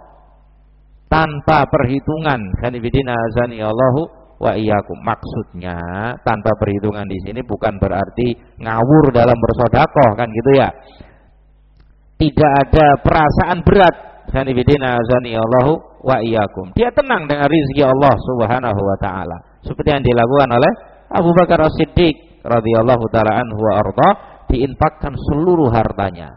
tanpa perhitungan. Kanibidina azani Allahu wa iyyakum. Maksudnya tanpa perhitungan di sini bukan berarti ngawur dalam bersedekah kan gitu ya. Tidak ada perasaan berat. Kanibidina azani Allahu wa iyyakum. Dia tenang dengan rezeki Allah Subhanahu wa taala. Seperti yang dilakukan oleh Abu Bakar As-Siddiq radhiyallahu taala anhu wa arda, diinfakkan seluruh hartanya.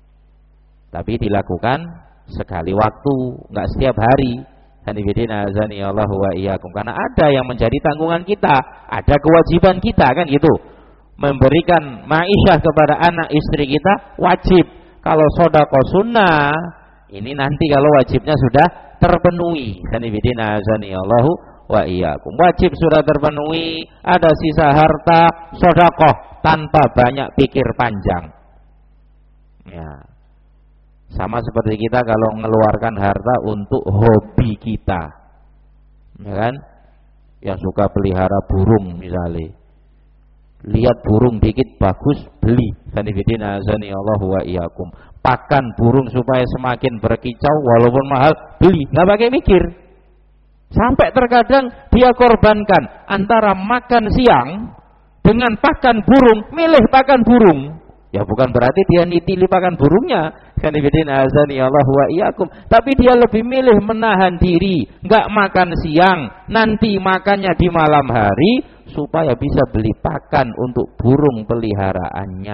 Tapi dilakukan sekali waktu, enggak setiap hari. Hanifidina azani Allahu wa iyyakum. Karena ada yang menjadi tanggungan kita, ada kewajiban kita kan gitu. Memberikan ma'isyah kepada anak istri kita wajib. Kalau sedekah sunnah, ini nanti kalau wajibnya sudah terpenuhi. Hanifidina azani Allahu wa iyyakum. Wajib sudah terpenuhi, ada sisa harta, sedekah tanpa banyak pikir panjang. Ya. Sama seperti kita kalau mengeluarkan harta untuk hobi kita. Ya kan? Yang suka pelihara burung misalnya. Lihat burung dikit bagus, beli. Sanifidina azani Allahu wa iyyakum. Pakan burung supaya semakin berkicau walaupun mahal, beli, enggak pakai mikir. Sampai terkadang dia korbankan antara makan siang dengan pakan burung, milih pakan burung. Ya bukan berarti dia nitili pakan burungnya, kan ibadina azani Allah wa iyyakum, tapi dia lebih milih menahan diri, enggak makan siang, nanti makannya di malam hari supaya bisa beli pakan untuk burung peliharaannya.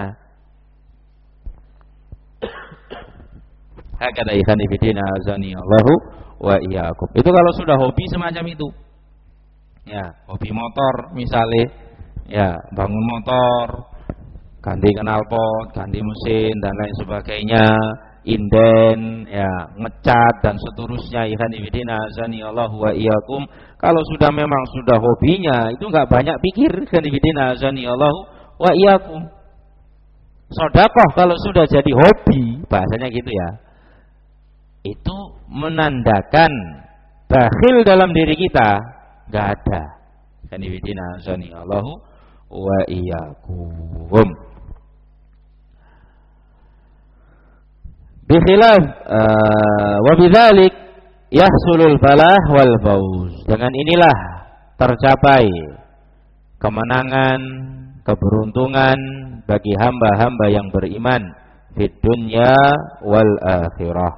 Hakada ikhwan ibadina azani Allah wa iyyakum. Itu kalau sudah hobi semacam itu. Ya, hobi motor misalnya, ya bangun motor, ganti knalpot, ganti mesin dan lain sebagainya, inden, ya ngecat dan seterusnya. Ikhwan fillah azani Allah wa iyyakum. Kalau sudah memang sudah hobinya, itu enggak banyak pikir. Ikhwan fillah azani Allah wa iyyakum. Sedekah kalau sudah jadi hobi, bahasanya gitu ya, itu menandakan bakhil dalam diri kita enggak ada. Ikhwan fillah azani Allah wa iyyakum. Bikhilaf uh, wa bidzalik yahsulul falah wal fauz. Dengan inilah tercapai kemenangan, keberuntungan bagi hamba-hamba yang beriman di dunia wal akhirah.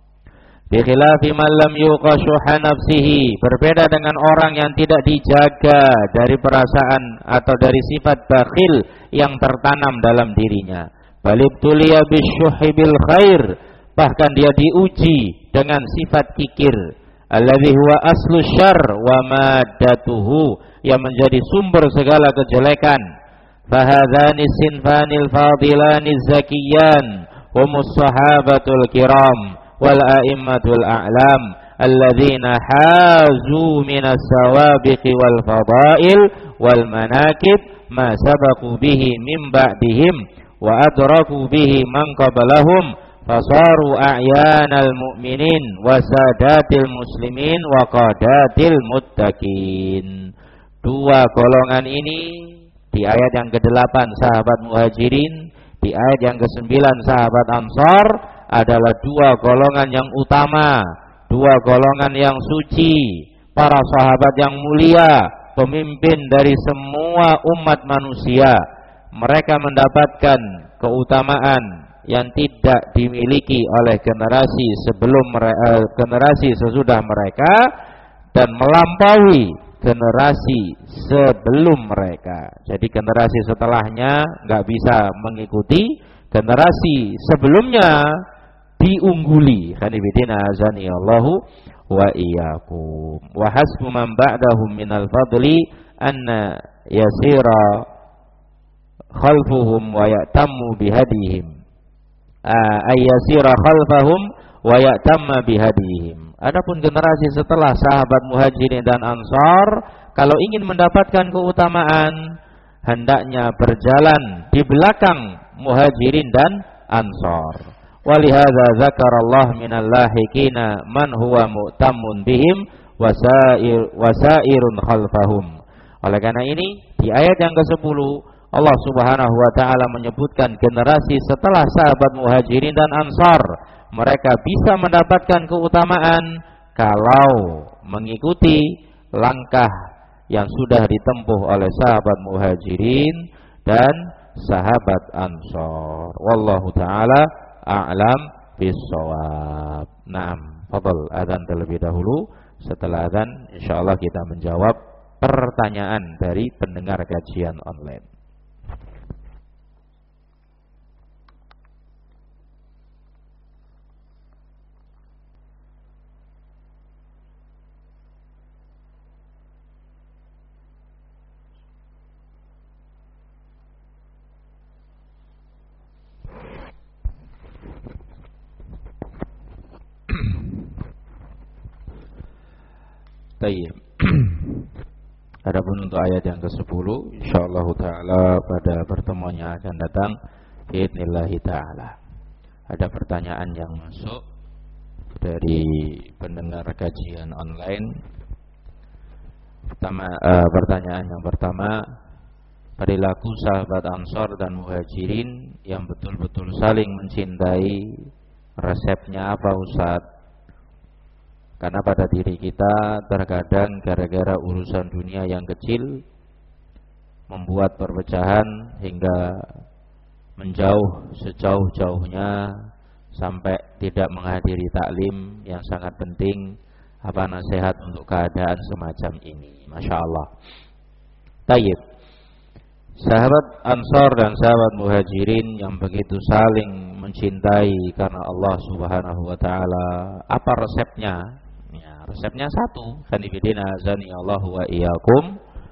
Bikhilafi man lam yuqa syuha nafsihi, berbeda dengan orang yang tidak dijaga dari perasaan atau dari sifat bakhil yang tertanam dalam dirinya. Balibtuliya bisyuhi bil khair, bahkan dia diuji dengan sifat kikir, alladzi huwa aslu syarr wa maddatuhu, yang menjadi sumber segala kejelekan. Fahadzani sinfanil fadilani zakiyan humus sahabatul kiram wal a'immatul a'lam alladzina hazu minas sawabiqi wal fadail wal manakib ma sabaqu bihi min ba'dihim wa adraku bihi man qablahum fasaru a'yanal mu'minin wa sadatil muslimin wa qadatil muttaqin. Dua golongan ini di ayat yang kedelapan sahabat muhajirin, di ayat yang kesembilan sahabat ansar, adalah dua golongan yang utama, dua golongan yang suci, para sahabat yang mulia, pemimpin dari semua umat manusia. Mereka mendapatkan keutamaan yang tidak dimiliki oleh generasi sebelum mereka, generasi sesudah mereka, dan melampaui generasi sebelum mereka. Jadi generasi setelahnya nggak bisa mengikuti, generasi sebelumnya diungguli. Khanifidina azani Allahu wa iyyakum. Wa hasbu man ba'dahum minal fadli anna yasira khalfuhum wa ya'tammu bihadihim, ay yasira khalfahum wa ya'tamma bihadihim. Adapun generasi setelah sahabat muhajirin dan ansar, kalau ingin mendapatkan keutamaan, hendaknya berjalan di belakang muhajirin dan ansar. Walihadza zakarallah minal lahiqina man huwa mu'tammun bihim wasair wasairun khalfahum. Oleh karena ini di ayat yang kesepuluh Allah Subhanahu wa taala menyebutkan generasi setelah sahabat muhajirin dan ansar, mereka bisa mendapatkan keutamaan kalau mengikuti langkah yang sudah ditempuh oleh sahabat muhajirin dan sahabat ansar. Wallahu taala a'lam bissawab. Naam, fadhal adzan terlebih dahulu. Setelah adzan insyaallah kita menjawab pertanyaan dari pendengar kajian online. Tayyib. Adapun untuk ayat yang kesepuluh, insyaallah taala pada pertemuan yang akan datang biidznillah taala. Ada pertanyaan yang masuk dari pendengar kajian online. Pertama, uh, pertanyaan yang pertama, perilaku sahabat Ansor dan Muhajirin yang betul-betul saling mencintai, resepnya apa Ustaz? Karena pada diri kita terkadang gara-gara urusan dunia yang kecil membuat perpecahan hingga menjauh sejauh-jauhnya sampai tidak menghadiri taklim yang sangat penting. Apa nasihat untuk keadaan semacam ini? Masya Allah. Tayyib. Sahabat Ansar dan sahabat Muhajirin yang begitu saling mencintai karena Allah Subhanahu wa taala, apa resepnya? Ya, resepnya satu, khanifidina azani Allahu wa iyyakum,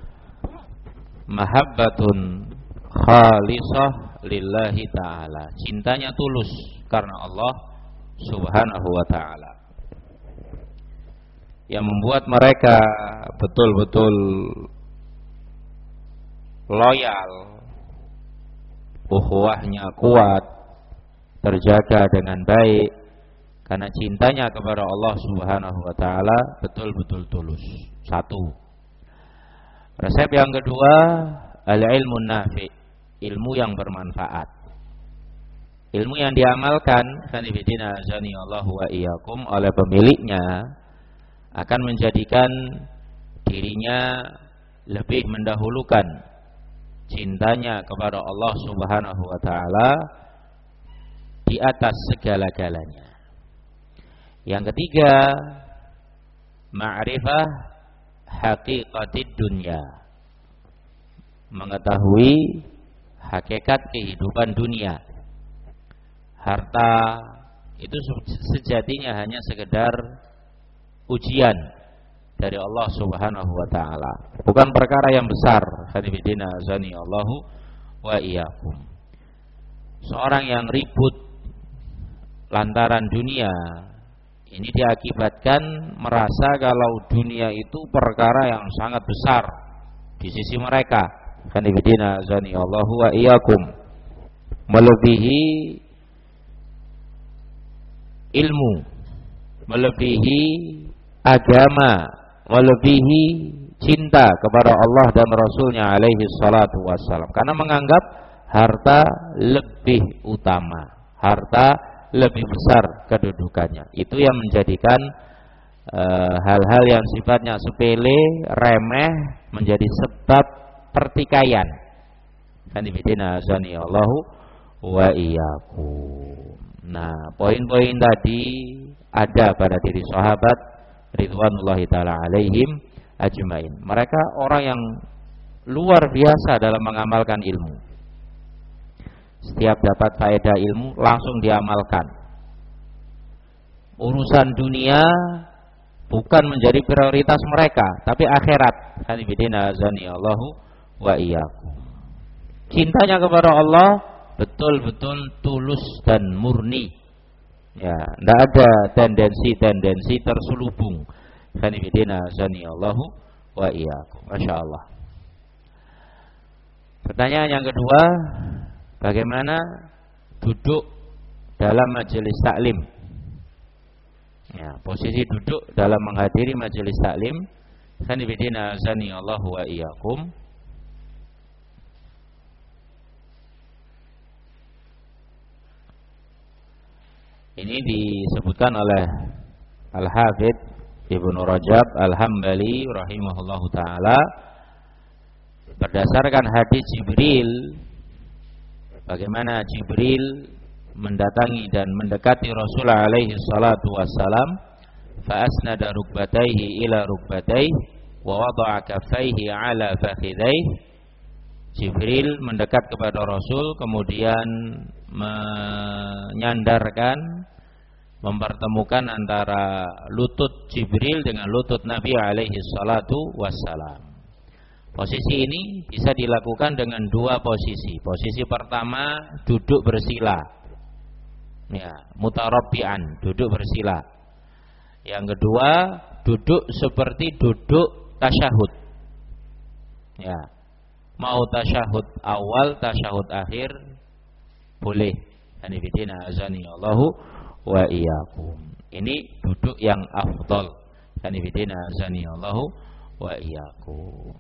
mahabbatun khalisah lillahi ta'ala. Cintanya tulus karena Allah Subhanahu wa ta'ala, yang membuat mereka betul-betul loyal, ukhuwahnya kuat, terjaga dengan baik karena cintanya kepada Allah Subhanahu wa ta'ala betul-betul tulus. Satu. Resep yang kedua, al-ilmun nafi', ilmu yang bermanfaat. Ilmu yang diamalkan khanifidina azani Allahu wa iyyakum oleh pemiliknya akan menjadikan dirinya lebih mendahulukan cintanya kepada Allah Subhanahu wa taala di atas segala-galanya. Yang ketiga, ma'rifah haqiqatid dunya, mengetahui hakikat kehidupan dunia. Harta itu sejatinya hanya sekedar ujian dari Allah Subhanahu wa taala, bukan perkara yang besar. Hadirin azani Allahu wa iyyakum. Seorang yang ribut lantaran dunia ini diakibatkan merasa kalau dunia itu perkara yang sangat besar di sisi mereka. Hadirin azani Allahu wa iyyakum, melebihi ilmu, melebihi agama, melebihi cinta kepada Allah dan Rasulnya alaihi salatu wassalam, karena menganggap harta lebih utama, harta lebih besar kedudukannya. Itu yang menjadikan hal-hal uh, yang sifatnya sepele, remeh menjadi sebab pertikaian. Kanibidina azani Allahu wa iyyakum. Nah, poin-poin tadi ada pada diri sahabat ridwanullahi ta'ala alaihim ajmain. Mereka orang yang luar biasa dalam mengamalkan ilmu. Setiap dapat faedah ilmu langsung diamalkan. Urusan dunia bukan menjadi prioritas mereka, tapi akhirat. Hanifidina azani Allahu wa iyyakum. Cintanya kepada Allah betul-betul tulus dan murni. Ya, tidak ada tendensi-tendensi terselubung. Hanifidina azani Allahu wa iyyakum. Masya Allah. Pertanyaan yang kedua, bagaimana duduk dalam majelis taklim? Ya, posisi duduk dalam menghadiri majelis taklim. Hanifidina azani Allahu wa iyyakum. Ini disebutkan oleh Al-Hafidz Ibnu Rajab Al-Hambali rahimahullahu taala berdasarkan hadis Jibril, bagaimana Jibril mendatangi dan mendekati Rasulullah alaihi salatu wassalam, fa asnada rukbatayhi ila rukbatayhi wa wada'a kaffayhi ala fakhidayhi. Jibril mendekat kepada Rasul, kemudian menyandarkan, mempertemukan antara lutut Jibril dengan lutut Nabi alaihi salatu wassalam. Posisi ini bisa dilakukan dengan dua posisi. Posisi pertama, duduk bersila, ya, mutarabbi'an, duduk bersila. Yang kedua, duduk seperti duduk tasyahud. Ya, mau tasyahud awal, tasyahud akhir boleh. Hanifidina azani Allahu wa iyyakum. Ini duduk yang afdal. Hanifidina azani Allahu wa iyyakum.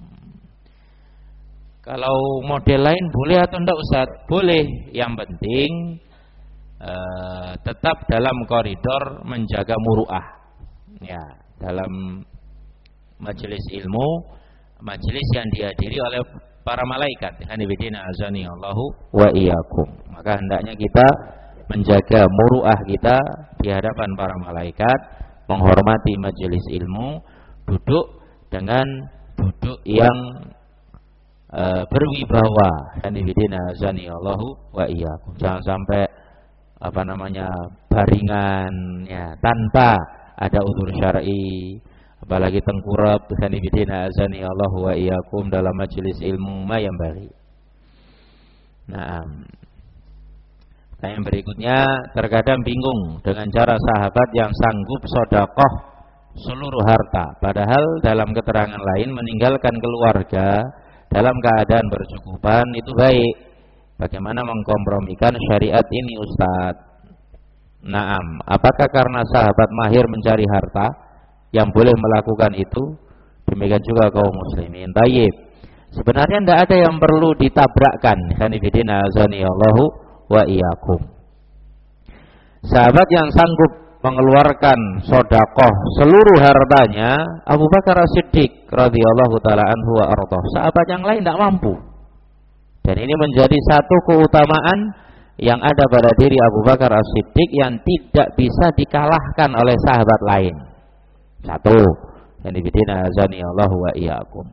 Kalau model lain boleh atau enggak Ustaz? Boleh. Yang penting uh, tetap dalam koridor menjaga muru'ah. Ya, dalam majelis ilmu, majelis yang dihadiri oleh para malaikat. Hanifidina azani Allahu wa iyyakum. Maka hendaknya kita menjaga muruah kita di hadapan para malaikat, menghormati majelis ilmu, duduk dengan duduk yang uh, berwibawa. Hanifidina azani Allahu wa iyyakum. Jangan sampai apa namanya baringan ya tanpa ada udzur syar'i, apalagi tengkurap. Hanifidina azani Allahu wa iyyakum dalam majelis ilmu mayam bari. Nah, yang berikutnya, terkadang bingung dengan cara sahabat yang sanggup sedekah seluruh harta, padahal dalam keterangan lain meninggalkan keluarga dalam keadaan bercukupan itu baik. Bagaimana mengkompromikan syariat ini, Ustaz? Naam, apakah karena sahabat mahir mencari harta yang boleh melakukan itu? Demikian juga kaum muslimin. Tayyib. Sebenarnya tidak ada yang perlu ditabrakkan. Hanifidina azani Allahu wa iyyakum. Sahabat yang sanggup mengeluarkan sedekah seluruh hartanya, Abu Bakar As-Siddiq radhiyallahu taala anhu wa ardhah. Sahabat yang lain tidak mampu. Dan ini menjadi satu keutamaan yang ada pada diri Abu Bakar As-Siddiq yang tidak bisa dikalahkan oleh sahabat lain. Satu, yang dibidina azani Allah wa iyyakum.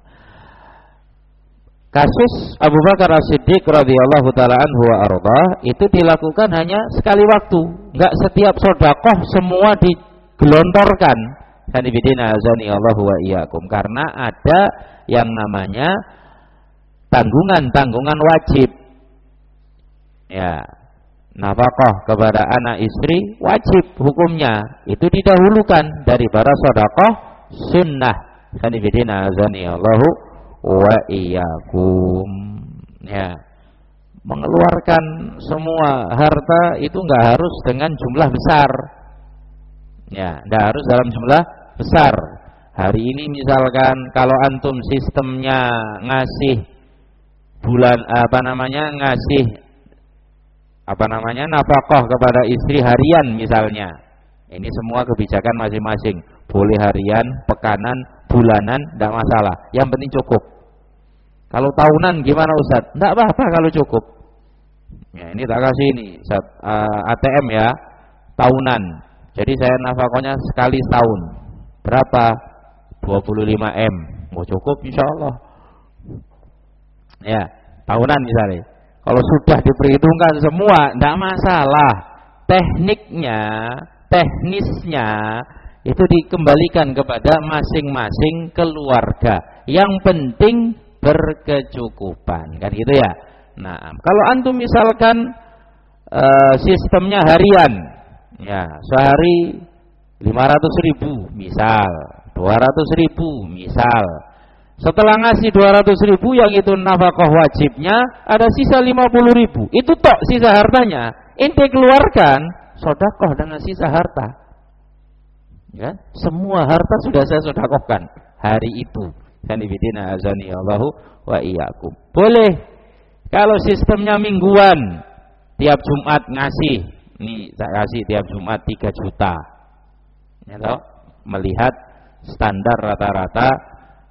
Kasus Abu Bakar As-Siddiq radhiyallahu taala anhu wa ardhah itu dilakukan hanya sekali waktu, enggak setiap sedekah semua digelontorkan. Yang dibidina azani Allah wa iyyakum, karena ada yang namanya tanggungan-tanggungan wajib. Ya, nafkah kepada anak istri wajib hukumnya, itu didahulukan daripada sedekah sunnah. Hanifidina azani Allahu wa iyyakum. Ya, mengeluarkan semua harta itu enggak harus dengan jumlah besar. Ya, enggak harus dalam jumlah besar. Hari ini misalkan kalau antum sistemnya ngasih bulan apa namanya ngasih apa namanya nafkah kepada istri harian misalnya, ini semua kebijakan masing-masing, boleh harian, pekanan, bulanan, tidak masalah, yang penting cukup. Kalau tahunan gimana Ustaz? Tidak apa-apa kalau cukup. Ya, ini tak kasih ini Ustaz, uh, A T M ya, tahunan. Jadi saya nafkahnya sekali setahun. Berapa? dua puluh lima M. Mau cukup insya Allah. Ya, tahunan misalnya. Kalau sudah diperhitungkan semua, tidak masalah. Tekniknya, teknisnya itu dikembalikan kepada masing-masing keluarga. Yang penting berkecukupan, kan gitu ya. Nah, kalau antum misalkan e, sistemnya harian, ya sehari lima ratus ribu, misal dua ratus ribu, misal. Setelah ngasih dua ratus ribu yang itu nafkah wajibnya, ada sisa lima puluh ribu. Itu tok sisa hartanya. Ente keluarkan sedekah dengan sisa harta. Ya, semua harta sudah saya sedekahkan hari itu. Hanifidina azani Allahu wa iyyakum. Boleh. Kalau sistemnya mingguan, tiap Jumat ngasih. Nih saya kasih tiap Jumat tiga juta. Ya toh? Melihat standar rata-rata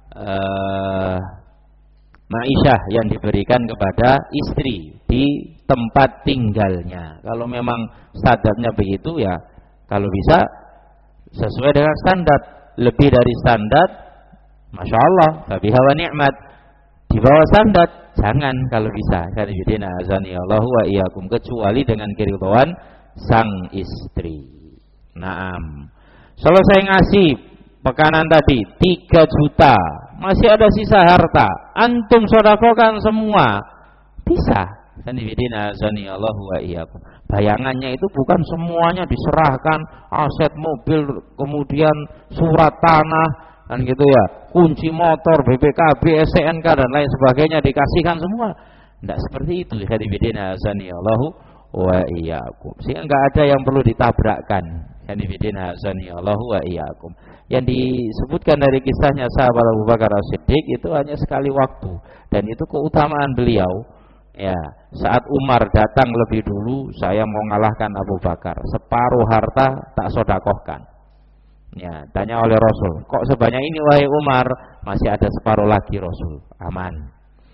Uh, ma'isyah yang diberikan kepada istri di tempat tinggalnya. Kalau memang standarnya begitu ya, kalau bisa sesuai dengan standar, lebih dari standar, masya Allah, fabiha wa ni'mat. Di bawah standar jangan kalau bisa. Hanifidina azani Allahu wa iyyakum, kecuali dengan keridhaan sang istri. Naam. Selesai ngasih pekanan tadi tiga juta, masih ada sisa harta, antum sedekahkan semua, bisa. Hanifidina azani Allahu wa iyyakum. Bayangannya itu bukan semuanya diserahkan, aset mobil, kemudian surat tanah, kan gitu ya, kunci motor, B P K B, S N K dan lain sebagainya dikasihkan semua. Tidak seperti itu. Hanifidina azani Allahu wa iyyakum. Sehingga enggak ada yang perlu ditabrakkan. Hanifidina azani Allahu wa iyyakum. Yang disebutkan dari kisahnya sahabat Abu Bakar As-Siddiq itu hanya sekali waktu, dan itu keutamaan beliau. Ya, saat Umar datang lebih dulu, saya mau ngalahkan Abu Bakar, separuh harta tak sedekahkan. Ya, tanya oleh Rasul, kok sebanyak ini wahai Umar? Masih ada separuh lagi Rasul, aman.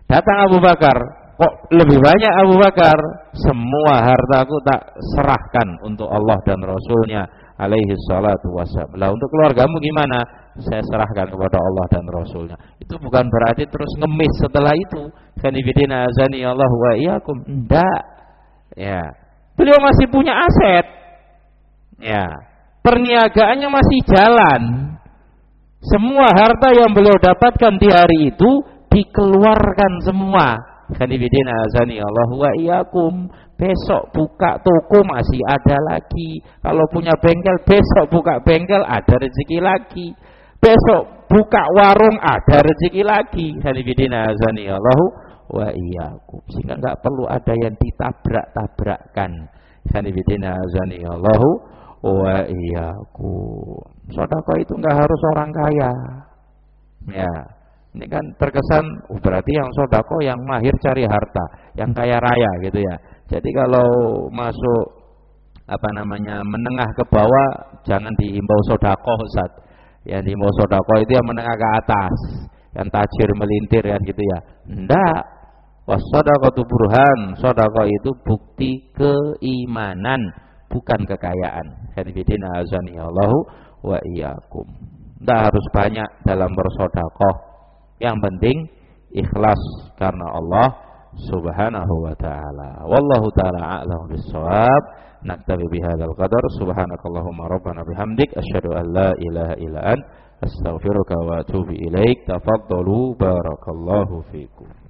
Datang Abu Bakar, kok lebih banyak Abu Bakar? Semua hartaku tak serahkan untuk Allah dan Rasulnya alaihi salatu wassalam. Lah untuk keluargamu gimana? Saya serahkan kepada Allah dan Rasulnya. Itu bukan berarti terus ngemis setelah itu. Khanifidina azani Allah wa iyyakum. Enggak. Ya. Beliau masih punya aset. Ya. Perniagaannya masih jalan. Semua harta yang beliau dapatkan di hari itu dikeluarkan semua. Khanifidina azani Allah wa iyyakum. Besok buka toko masih ada lagi. Kalau punya bengkel, besok buka bengkel ada rezeki lagi. Besok buka warung ada rezeki lagi. Hanifidina azani Allahu wa iyyakum. Sehingga enggak perlu ada yang ditabrak-tabrakkan. Hanifidina azani Allahu wa iyyakum. Sedekah itu enggak harus orang kaya. Ya. Ini kan terkesan oh berarti yang sedekah yang mahir cari harta, yang kaya raya gitu ya. Jadi kalau masuk apa namanya menengah ke bawah jangan diimbau sedekah Ustaz. Yang diimbau sedekah itu yang menengah ke atas, yang tajir melintir kan gitu ya. Enggak. Wassadaqatu burhan. Sedekah itu bukti keimanan, bukan kekayaan. Hadidina azani Allahu wa iyyakum. Enggak harus banyak dalam bersedekah. Yang penting ikhlas karena Allah Subhanahu wa ta'ala. Wallahu ta'ala a'lam bis-shawab. Naktabi bihadzal qadar. Subhanakallahumma rabbana bihamdik asyhadu an la ilaha illa ant astaghfiruka wa atubu ilaik. Tafaddalu barakallahu fikum.